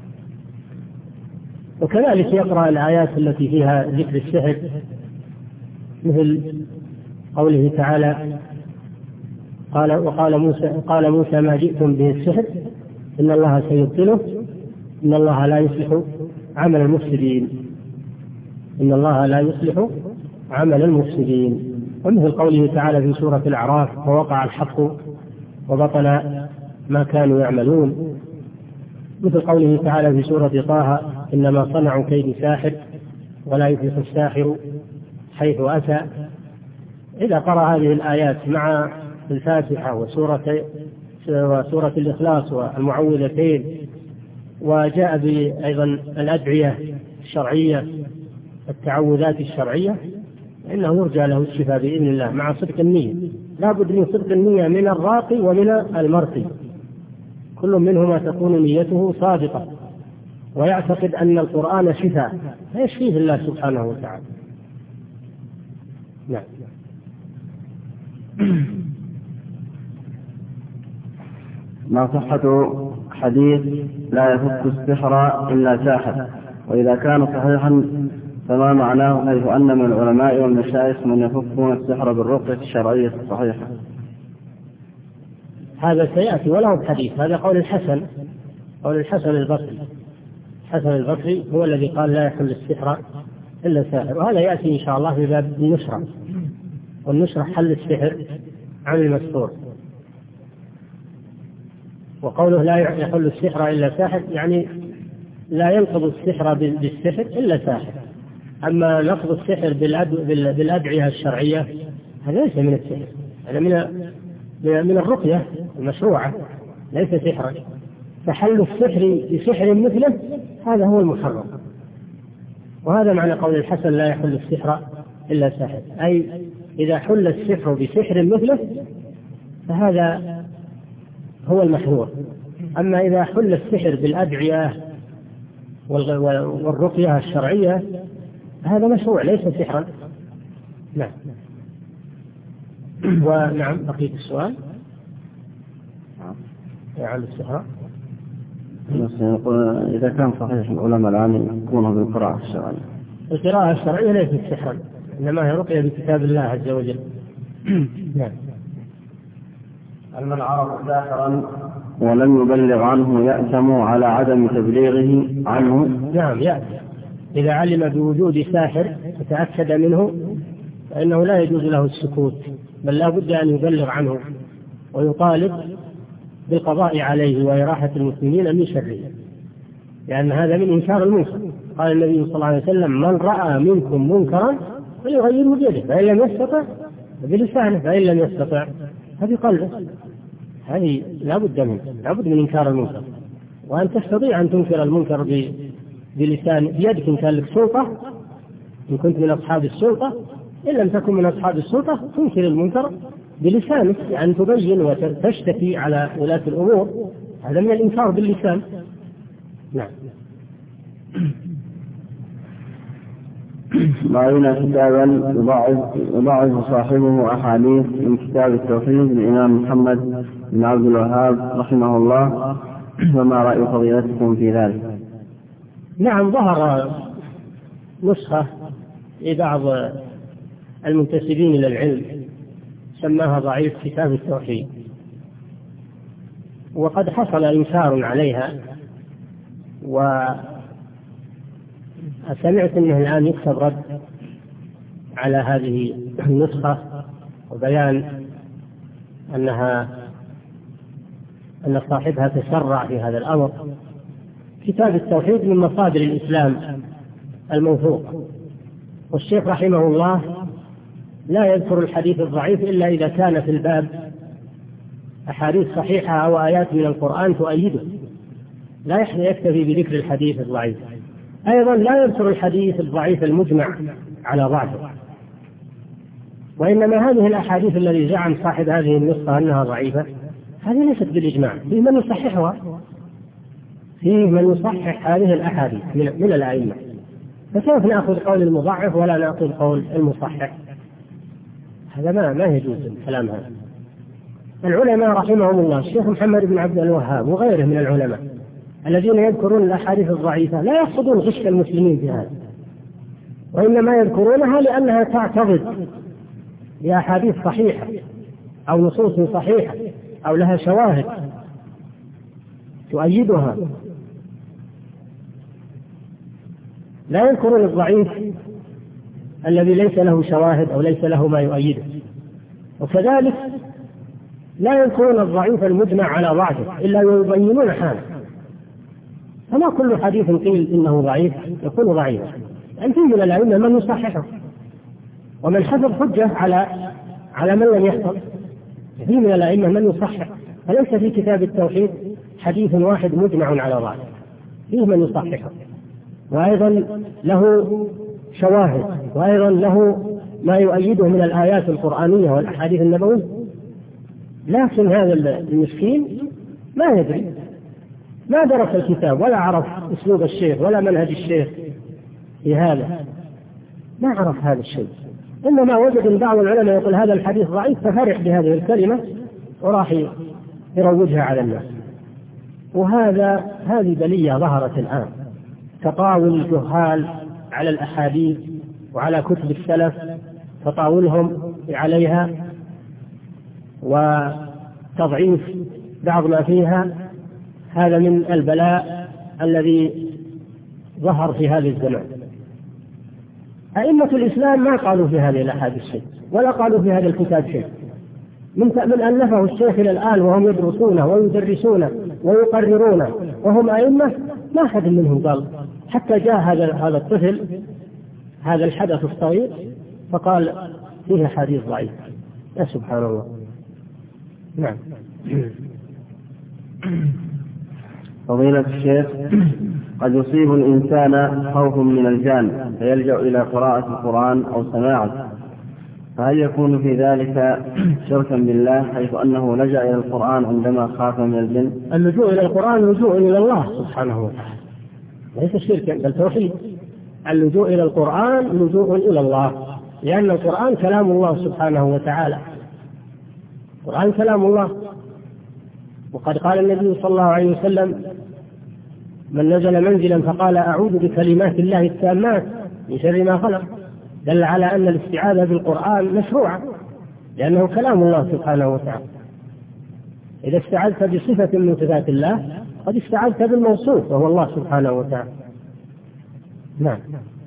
وكذلك يقرأ الآيات التي فيها ذكر السحر مثل قوله تعالى: قال وقال موسى قال موسى ما جئتم به السحر إن الله سيبطله إن الله لا يصلح عمل المفسدين إن الله لا يصلح عمل المفسدين. ومثل قوله تعالى في سورة الأعراف: ووقع الحق وبطل ما كانوا يعملون. مثل قوله تعالى في سورة طه: إنما صنعوا كيد ساحر ولا يفلح الساحر حيث أتى. إذا قرأ هذه الآيات مع الفاتحة وسورة وسورة الإخلاص والمعوذتين، وجاء بأيضا الأدعية الشرعية التعوذات الشرعية، إنه يرجى له الشفاء بإذن الله مع صدق النية. لا بد من صدق النية من الراقي ومن المرقي، كل منهما تكون نيته صادقة ويعتقد أن القرآن شفاء فيشفيه الله سبحانه وتعالى. نعم. ما صحة حديث لا يفك السحر إلا ساحر؟ وإذا كان صحيحا فما معناه، حيث أن من العلماء والمشايخ من يفكون السحر بالرقية الشرعية الصحيحة؟ هذا سيأتي وله بحديث. هذا قول الحسن، قول الحسن البصري. الحسن البصري هو الذي قال لا يحل السحر إلا ساحر، وهذا يأتي إن شاء الله في باب النشرة، والنشرة حل السحر عن المستور. وقوله لا يحل السحر إلا ساحر يعني لا ينقض السحر بالسحر إلا ساحر. أما نقض السحر بالأدعية الشرعية هذا ليس من السحر، هذا من من الرقية المشروعة، ليس سحرا. فحل السحر بسحر مثله هذا هو المحرم، وهذا معنى قول الحسن لا يحل السحر إلا ساحر، أي إذا حل السحر بسحر مثله فهذا هو المحظور. أما إذا حل السحر بالأدعية والرقية الشرعية هذا مشروع ليس سحرا. نعم. ونعم بقية السؤال عن السحر. إذا كان صحيح العلماء الآن يكونوا بالقراءة الشرعية. القراءة الشرعية ليست سحرا، إنما هي رقية بكتاب الله عز وجل. نعم. من عرف ساحرا ولم يبلغ عنه يأثم على عدم تبليغه عنه؟ نعم يأثم. إذا علم بوجود ساحر وتأكد منه فإنه لا يجوز له السكوت، بل لا بد أن يبلغ عنه ويطالب بالقضاء عليه وإراحة المسلمين من شره، لأن هذا من إنكار المنكر. قال النبي صلى الله عليه وسلم: من رأى منكم منكرا فليغيره بيده، فإن لم يستطع بلسانه، فإن لم يستطع فبقلبه. هذه لا بد منه، لا بد من إنكار المنكر. وأن تستطيع أن تنكر المنكر بلسان بيدك، إن كان لك سلطة، إن كنت من أصحاب السلطة. إن لم تكن من أصحاب السلطة تنكر المنكر بلسانك، يعني تبين وتشتكي على ولاة الأمور، هذا من الإنكار باللسان. نعم. رأينا كتابا يضاعف صاحبه أحاديث من كتاب التوحيد للإمام محمد بن عبد الوهاب رحمه الله، فما رأي فضيلتكم في ذلك؟ نعم، ظهر نسخة لبعض المنتسبين إلى العلم سماها ضعيف كتاب التوحيد، وقد حصل إنكار عليها، وسمعت أنه الآن يكتب رد على هذه النسخة وبيان أنها أن صاحبها تسرع في هذا الأمر. كتاب التوحيد من مصادر الإسلام الموثوق، والشيخ رحمه الله لا يذكر الحديث الضعيف إلا إذا كان في الباب أحاديث صحيحة أو آيات من القرآن تؤيده، لا يكتفي بذكر الحديث الضعيف. أيضا لا يذكر الحديث الضعيف المجمع على ضعفه، وإنما هذه الأحاديث التي زعم صاحب هذه النسخة أنها ضعيفة هذه ليست بالإجماع، في من يصححها، في من يصحح هذه الأحاديث من الأئمة، فكيف نأخذ قول المضعف ولا نأخذ قول المصحح؟ هذا ما ما يجوز الكلام هذا. العلماء رحمهم الله، الشيخ محمد بن عبد الوهاب وغيره من العلماء الذين يذكرون الأحاديث الضعيفة لا يقصدون غش المسلمين بهذا، وإنما يذكرونها لأنها تعتضد بأحاديث صحيحة أو نصوص صحيحة أو لها شواهد تؤيدها. لا يذكرون الضعيف الذي ليس له شواهد أو ليس له ما يؤيده، وكذلك لا يذكرون الضعيف المجمع على ضعفه إلا يبينون حاله. فما كل حديث قيل إنه ضعيف يكون ضعيفا، يعني في من الأئمة من يصححه، ومن حفظ حجة على على من لم يحفظ. في من الأئمة من يصحح، فليس في كتاب التوحيد حديث واحد مجمع على ضعفه، فيه من يصححه، وأيضا له شواهد، وأيضا له ما يؤيده من الآيات القرآنية والأحاديث النبوية. لكن هذا المسكين ما يدري، ما درس الكتاب ولا عرف أسلوب الشيخ ولا منهج الشيخ في هذا، ما عرف هذا الشيء، إنما وجد من بعض العلماء يقول هذا الحديث ضعيف ففرح بهذه الكلمة وراح يروجها على الناس. وهذا هذه بلية ظهرت الآن، تطاول الجهال على الأحاديث وعلى كتب السلف، تطاولهم عليها وتضعيف بعض ما فيها. هذا من البلاء الذي ظهر في هذا الزمان. أئمة الإسلام ما قالوا في هذه الأحاديث شيء، ولا قالوا في هذا الكتاب شيء، من من ألفه الشيخ إلى الآن وهم يدرسونه ويدرسونه ويقررونه وهم أئمة، ما أحد منهم قال. حتى جاء هذا هذا الطفل، هذا الحدث الصغير، فقال فيه حديث ضعيف. يا سبحان الله. نعم. فضيلة الشيخ، قد يصيب الإنسان خوف من الجان فيلجأ إلى قراءة القرآن أو سماعه، فهل يكون في ذلك شركا بالله حيث أنه لجأ إلى القرآن عندما خاف من الجن؟ اللجوء إلى القرآن لجوء إلى الله سبحانه وتعالى، ليس شركا بل توحيد. اللجوء إلى القرآن لجوء إلى الله، لأن القرآن كلام الله سبحانه وتعالى، القرآن كلام الله. وقد قال النبي صلى الله عليه وسلم: من نزل منزلا فقال أعوذ بكلمات الله التامات من شر ما خلق، دل على أن الاستعاذة بالقرآن مشروعة، لأنه كلام الله سبحانه وتعالى. إذا استعذت بصفة من صفات الله قد استعذت بالموصوف وهو الله سبحانه وتعالى. نعم.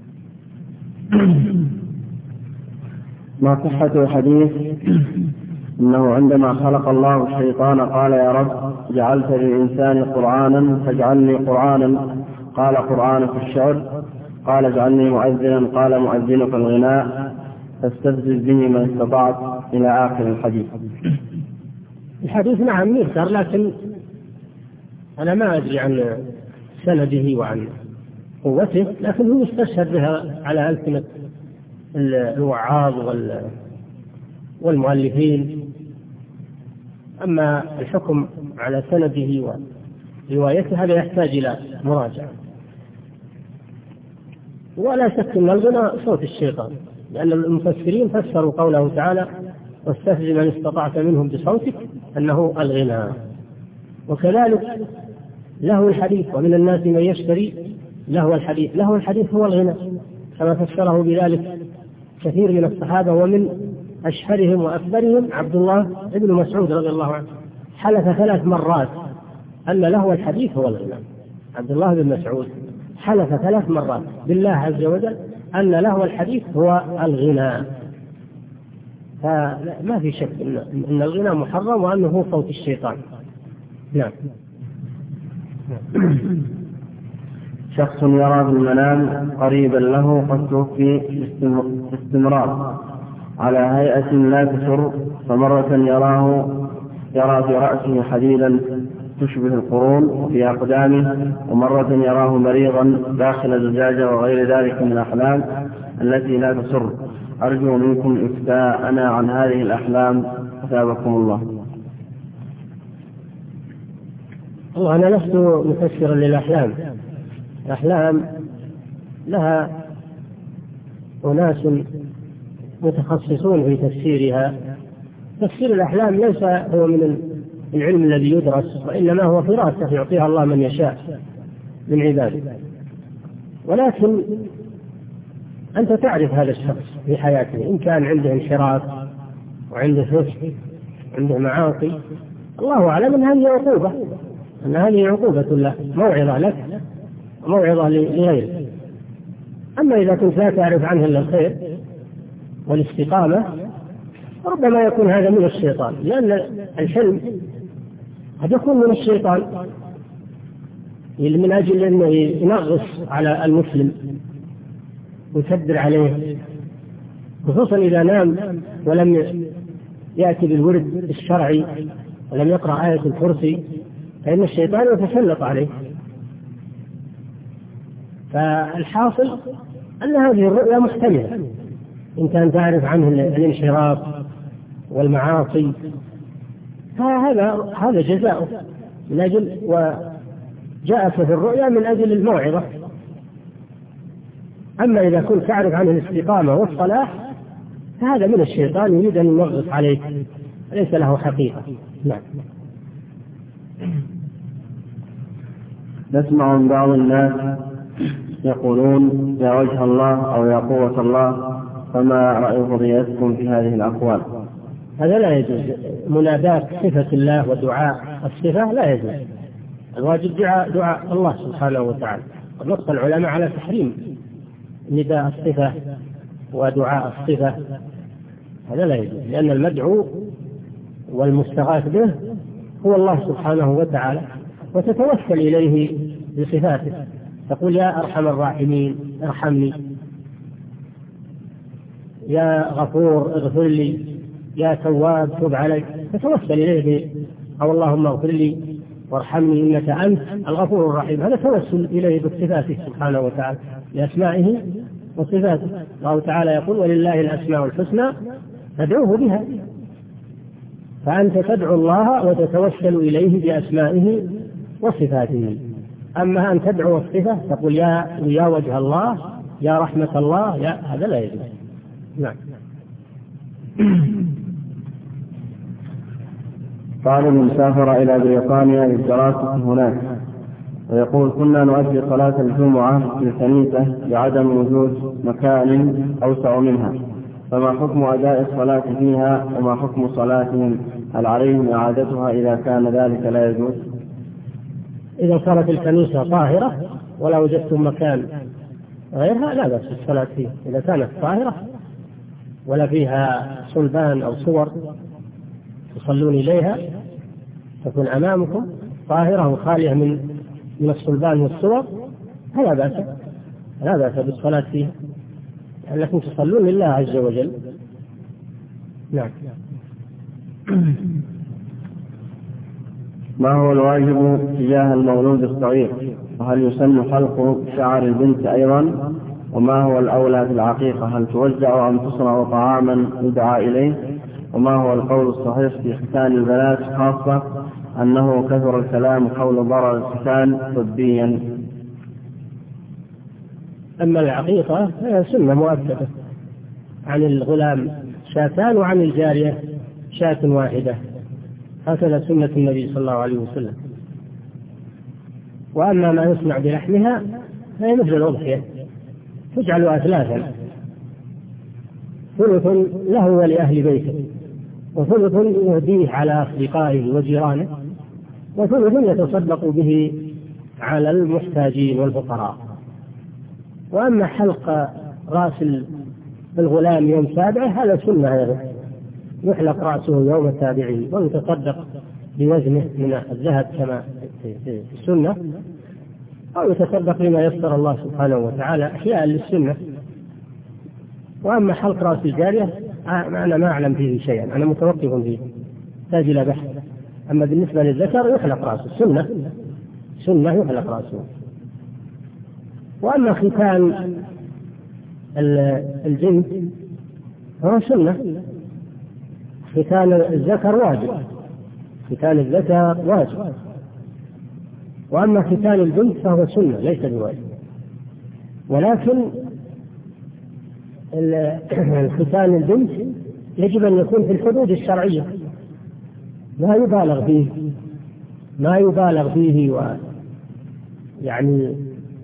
ما صحة حديث إنه عندما خلق الله الشيطان قال: يا رب جعلت للإنسان قرآنا فاجعلني قرآنا، قال: قرآنك الشعر، قال: اجعلني مؤذنا، قال: مؤذنك الغناء، فاستفزز به من استطعت، إلى آخر الحديث. الحديث نعم يذكر، لكن أنا ما أدري عن سنده وعن قوته، لكن هو يستشهد بها على ألسنة الوعاظ والمؤلفين. أما الحكم على سنده وروايته هذا يحتاج إلى مراجعة. ولا شك أن الغناء صوت الشيطان، لأن المفسرين فسروا قوله تعالى: واستفزز من استطعت منهم بصوتك، أنه الغناء. وكذلك له الحديث، ومن الناس من يشتري له الحديث، له الحديث هو الغناء، كما فسره بذلك كثير من الصحابة، ومن أشهرهم وأكبرهم عبد الله بن مسعود رضي الله عنه، حلف ثلاث مرات أن له الحديث هو الغناء. عبد الله بن مسعود حلف ثلاث مرات بالله عز وجل أن له الحديث هو الغناء. فما في شك أن الغناء محرم وأنه هو صوت الشيطان. نعم. شخص يرى في المنام قريبا له قد توفي باستمرار على هيئة لا تسر، فمرة يراه يرى في رأسه حديدا تشبه القرون في أقدامه، ومرة يراه مريضا داخل زجاجة، وغير ذلك من الأحلام التي لا تسر. أرجو منكم إفتاءنا عن هذه الأحلام، أثابكم الله. والله أنا لست مفسرا للأحلام، الأحلام لها أناس متخصصون في تفسيرها. تفسير الأحلام ليس هو من العلم الذي يدرس، وإنما هو فراسة يعطيها الله من يشاء من عباده. ولكن أنت تعرف هذا الشخص في حياته، إن كان عنده انحراف وعنده فسق وعنده معاصي، الله أعلم أن هذه عقوبة، أن هذه عقوبة له، موعظة لك وموعظة لغيرك. أما إذا كنت لا تعرف عنه إلا الخير والاستقامة، ربما يكون هذا من الشيطان، لأن الحلم قد يكون من الشيطان، من أجل أنه ينغص على المسلم ويكدر عليه، خصوصا إذا نام ولم يأتي بالورد الشرعي ولم يقرأ آية الكرسي، فإن الشيطان يتسلط عليه. فالحاصل أن هذه الرؤيا محتملة إن كان تعرف عنه الانحراف والمعاصي، فهذا هذا جزاؤه من أجل، وجاءت في الرؤيا من أجل الموعظة. أما إذا كنت تعرف عنه الاستقامة والصلاح فهذا من الشيطان يريد أن ينغص عليك، ليس له حقيقة. نعم. نسمع من بعض الناس يقولون يا وجه الله أو يا قوة الله، فما رأي فضيلتكم في هذه الأقوال؟ هذا لا يجوز. مناداة صفة الله ودعاء الصفة لا يجوز. الواجب دعاء دعاء الله سبحانه وتعالى. نص العلماء على تحريم نداء الصفة ودعاء الصفة، هذا لا يجوز، لأن المدعو والمستغاث به هو الله سبحانه وتعالى، وتتوسل إليه بصفاته، تقول يا أرحم الراحمين ارحمني، يا غفور اغفر لي، يا تواب تب علي، تتوسل إليه أو اللهم اغفر لي وارحمني إنك أنت الغفور الرحيم. هذا توسل إليه بصفاته سبحانه وتعالى بأسمائه وصفاته. الله تعالى يقول ولله الأسماء الحسنى فادعوه بها، فأنت تدعو الله وتتوسل إليه بأسمائه وصفاته. أما أن تدعو الصفة تقول يا يا وجه الله يا رحمة الله يا، هذا لا يجوز. نعم. طالب سافر إلى بريطانيا للدراسة هناك، ويقول كنا نؤدي صلاة الجمعة في الكنيسة بعدم وجود مكان أوسع منها، فما حكم أداء الصلاة فيها وما حكم صلاتهم؟ هل عليهم إعادتها إذا كان ذلك لا يجوز؟ إذا صارت الكنيسة طاهرة ولا وجدتم مكان غيرها لا بأس الصلاة فيها. إذا كانت طاهرة ولا فيها صلبان أو صور تصلون إليها تكون أمامكم طاهرة وخالية من من الصلبان والصور، فلا بأس لا بأس بالصلاة فيها، لأنكم تصلون لله عز وجل. نعم. ما هو الواجب تجاه المولود الصغير؟ وهل يسن حلق شعر البنت أيضا؟ وما هو الأولى في العقيقة؟ هل توزع أم تصنع طعاما يدعى إليه؟ وما هو القول الصحيح في ختان البنات خاصة أنه كثر الكلام حول ضرر الختان طبيا؟ أما العقيقة فهي سنة مؤكدة، عن الغلام شاتان وعن الجارية شاة واحدة، هكذا سنة النبي صلى الله عليه وسلم. وأما ما يصنع بلحمها فهي مثل الأضحية، تجعل أثلاثا، ثلث له ولأهل بيته، وثلث يهديه على أصدقائه وجيرانه، وثلث يتصدق به على المحتاجين والفقراء. وأما حلق رأس الغلام يوم سابعه هذا سنة أيضا، يحلق رأسه يوم سابعه ويتصدق بوزنه من الذهب كما في السنة، أو يتصدق بما يسر الله سبحانه وتعالى أحياء للسنة. وأما حلق رأس الجارية أنا ما أعلم فيه شيئا، أنا متوقف فيه تحتاج إلى بحث. أما بالنسبة للذكر يحلق رأسه سنة سنة يحلق رأسه. وأما ختان الجنس هو سنة، ختان الذكر واجب، ختان الذكر واجب. وأما ختان البنت فهو سنة ليس بواجب. ولكن ختان البنت يجب أن يكون في الحدود الشرعية، لا يبالغ فيه ما يبالغ فيه ويعني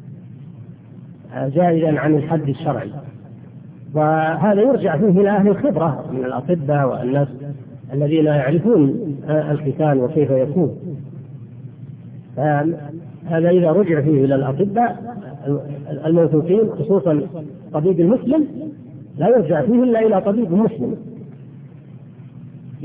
زائدا عن الحد الشرعي. وهذا يرجع فيه إلى أهل الخبرة من الأطباء والناس الذين يعرفون الختان وكيف يكون. هذا إذا رجع فيه إلى الأطباء الموثوقين، خصوصا طبيب المسلم، لا يرجع فيه إلا إلى طبيب مسلم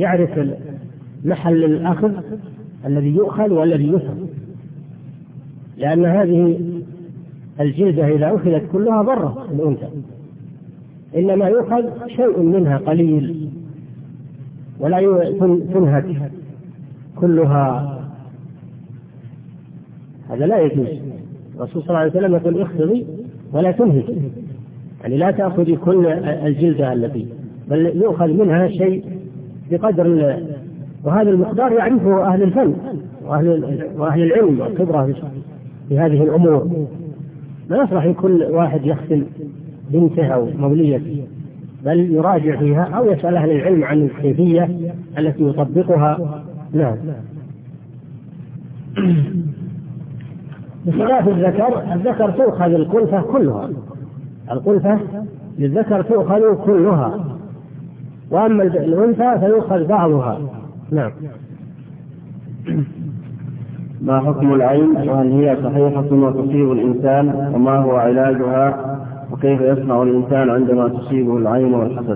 يعرف محل الأخذ الذي يؤخذ والذي يفهم. لأن هذه الجلدة إذا أخذت كلها ضرة الأنثى، إنما يؤخذ شيء منها قليل ولا تنهك كلها، هذا لا يجوز. الرسول صلى الله عليه وسلم يقول اخفضي ولا تنهك، يعني لا تأخذي كل الجلدة التي، بل يؤخذ منها شيء بقدر، وهذا المقدار يعرفه أهل الفن وأهل, وأهل العلم والخبرة في هذه الأمور. لا يصلح كل واحد يختم بنته أو موليته، بل يراجع فيها أو يسأل أهل العلم عن الكيفية التي يطبقها. نعم. بخلاف الذكر، الذكر تؤخذ الكلفة كلها، الكلفة للذكر تؤخذ كلها، وأما الأنثى فيؤخذ بعضها. نعم. ما حكم العين، وهل هي صحيحة وتصيب الإنسان، وما هو علاجها، وكيف يصنع الإنسان عندما تصيبه العين والحسد؟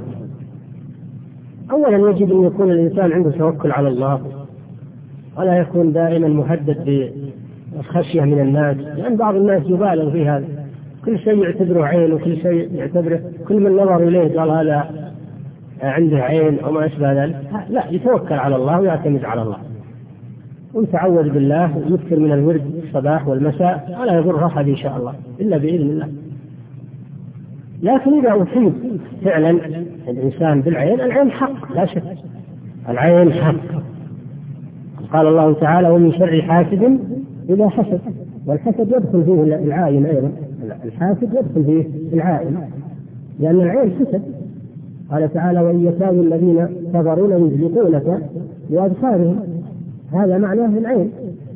أولا يجب أن يكون الإنسان عنده توكل على الله، ولا يكون دائما مهدد بالخشية من الناس، لأن بعض الناس يبالغ في هذا، كل شيء يعتبره عين، وكل شيء يعتبره، كل من نظر إليه قال هذا عنده عين أو ما أشبه ذلك. لا، يتوكل على الله ويعتمد على الله ويتعوذ بالله ويكثر من الورد الصباح والمساء، ولا يضر أحد إن شاء الله إلا بإذن الله. لكن إذا أصيب فعلا الإنسان بالعين، العين حق لا شك، العين حق. قال الله تعالى ومن شر حاسد إذا حسد، والحسد يدخل فيه العائن أيضا، الحاسد يدخل فيه العائن لأن العين حسد. قال تعالى وإن يكاد الذين كفروا ليزلقونك بأبصارهم، هذا معناه العين.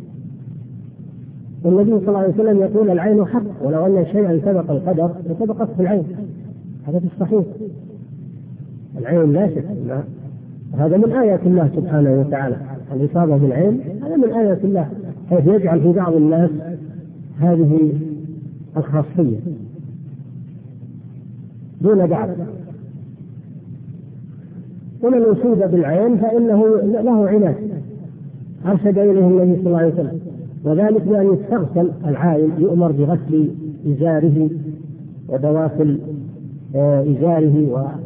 والنبي صلى الله عليه وسلم يقول العين حق، ولو أن شيئا سبق القدر لسبقته في العين، هذا في الصحيح. العين لا شك، هذا من آيات الله سبحانه وتعالى، الإصابة بالعين هذا من آيات الله، حيث يجعل في بعض الناس هذه الخاصية دون بعض. ومن أصيب بالعين فإنه له علاج أرشد إليه النبي صلى الله عليه وسلم، وذلك بأن يستغسل العائن، يؤمر بغسل إزاره ودواخل إزاره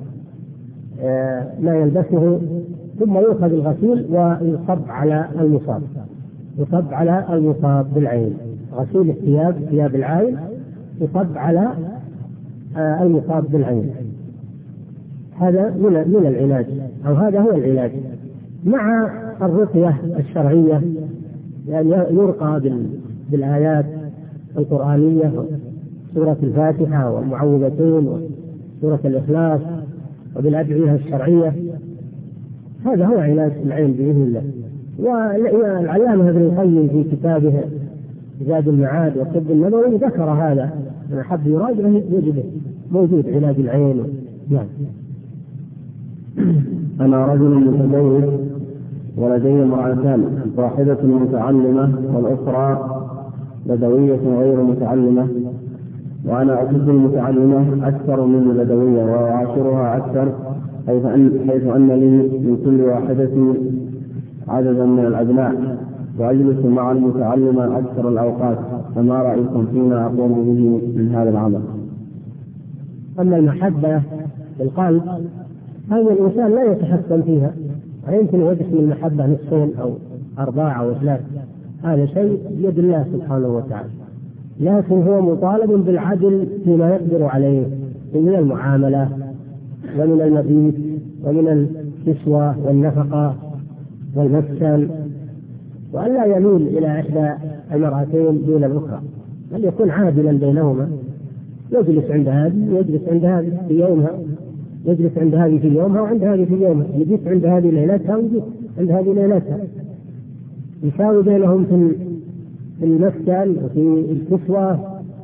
وما يلبسه، ثم يؤخذ الغسيل ويصب على المصاب، يصب على المصاب بالعين، غسيل الثياب، ثياب العائن يصب على المصاب بالعين. هذا من من العلاج، أو هذا هو العلاج، مع الرقية الشرعية، يعني يرقى بالآيات القرآنية، سورة الفاتحة والمعوذتين وسورة الإخلاص، وبالأدعية الشرعية. هذا هو علاج العين بإذن الله. والعلامة ابن القيم في كتابه زاد المعاد والطب النبوي ذكر هذا، من حب يراجعه يجده موجود علاج العين. يعني أنا رجل متزوج ولدي امرأتان، واحدة متعلمة والأخرى بدوية غير متعلمة، وأنا أحب المتعلمة أكثر من البدوية وأعاشرها أكثر، حيث أن, حيث أن لي من كل واحدة عددا من الأبناء، وأجلس مع المتعلمة أكثر الأوقات، فما رأيكم فيما أقوم به من هذا العمل؟ أما المحبة بالقلب هذا الإنسان لا يتحكم فيها، ويمكن يقسم المحبة نصفين أو أربعة أو ثلاثة، هذا شيء بيد الله سبحانه وتعالى، لكن هو مطالب بالعدل فيما يقدر عليه من المعاملة ومن المبيت ومن الكسوة والنفقة والمسكن، وأن لا يميل إلى إحدى المرأتين دون الأخرى، بل يكون عادلا بينهما، يجلس عند هذه ويجلس عند هذه في يومها، يجلس عند هذه في يومها وعند هذه في يومها، يجلس عند هذه ليلتها ويجلس عند هذه ليلتها، يساوي بينهم في المسكن وفي الكسوة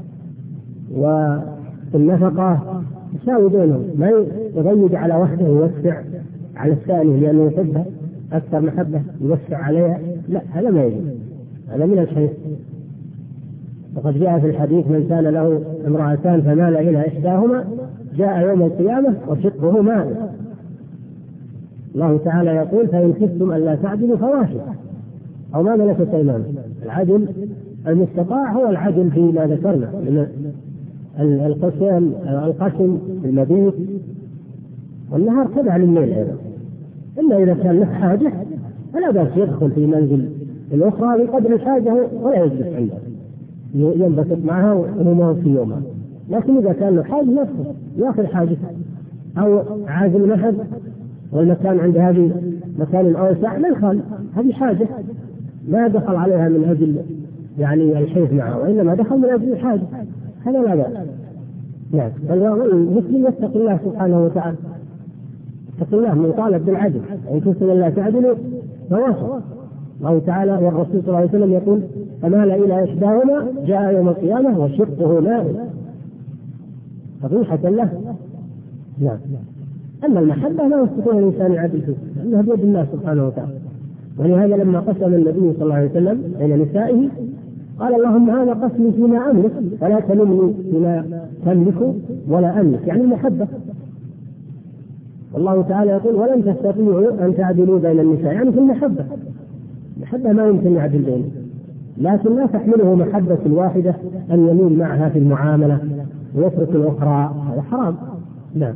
وفي النفقة، يساوي بينهم، ما يضيق على واحدة ويوسع على الثانية لأنه يحبها أكثر محبة يوسع عليها، لا، هذا ما يجب، هذا من الحيث. وقد جاء في الحديث من كان له امرأتان فمال إلى إحداهما جاء يوم القيامة وشقه ماء. الله تعالى يقول فإن خفتم ألا تعدلوا فواحدة أو ما ملكت أيمانكم. العدل المستطاع هو العدل فيما ذكرنا من القسم القسم المبيت والنهار تبع لليل أيضا، إلا إذا كان له حاجة فلا بأس يدخل في منزل الأخرى بقدر الحاجة ولا يجلس عندها ينبسط معها وهو في يومها. لكن إذا كان له حاجة يدخل يأخذ حاجته، أو عازل محد والمكان عند هذه مكان أوسع ما يخالف، هذه حاجة ما دخل عليها من أجل يعني الحيث معه، وإنما دخل من أجل الحاجة، هذا لا بأس. يعني المسلم يتقي الله سبحانه وتعالى، يتقي الله من طالب بالعدل، إن كنتم لا تعدلوا فوسط. الله تعالى والرسول صلى الله عليه وسلم يقول فمال إلى إحداهما جاء يوم القيامة وشقه مائل، فضيحة له. نعم. أما المحبة لا يستطيع الإنسان يعدل فيه، إنها بيد الله سبحانه وتعالى. ولهذا لما قسم النبي صلى الله عليه وسلم بين نسائه قال اللهم هذا قسمي فيما أملك فلا تلمني فيما تملك ولا أملك، يعني المحبة. والله تعالى يقول ولن تستطيعوا أن تعدلوا بين النساء، يعني في المحبة. المحبة ما يمكن يعدل بينه، لكن لا تحمله محبة الواحدة أن يميل معها في المعاملة ويترك الأخرى، هذا حرام. نعم.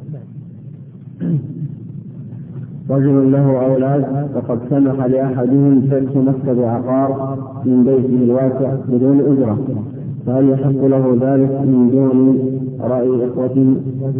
رجل له أولاد وقد سمح لأحدهم فتح مكتب عقار من بيته الواسع بدون أجرة، فهل يحق له ذلك من دون رأي إخوته؟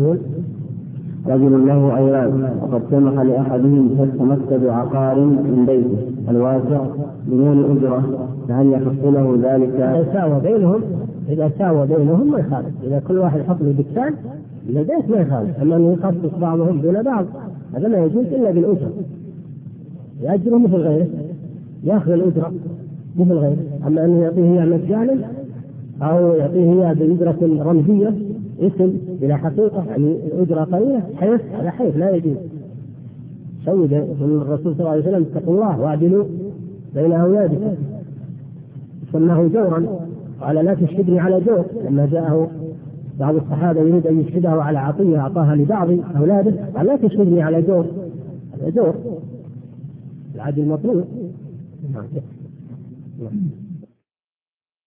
رجل له أولاد وقد سمح لأحدهم فتح مكتب عقار من بيته الواسع بدون أجرة، فهل يحق له ذلك؟ إذا ساوى بينهم إذا ساوى بينهم ما يخالف، إذا كل واحد يحط له دكان لديك ما يخالف، أما أن يخصص بعضهم دون بعض هذا ما يجوز إلا بالأجرة، يأجره مثل غيره، يأخذ الأجرة مثل غيره. أما أن يعطيه إياه مجانا أو يعطيه إياه بأجرة رمزية اسم بلا حقيقة، يعني أجرة قليلة حيث على حيث لا يجوز. سود الرسول صلى الله عليه وسلم اتقوا الله واعدلوا بين أولادكم، سماه جورا، قال لا تشهدني على جور. لما جاءه بعض الصحابة يريد أن يشهده على عطية أعطاها لبعض أولاده قال لا تشهدني على جور، هذا جور، العدل مطلوب.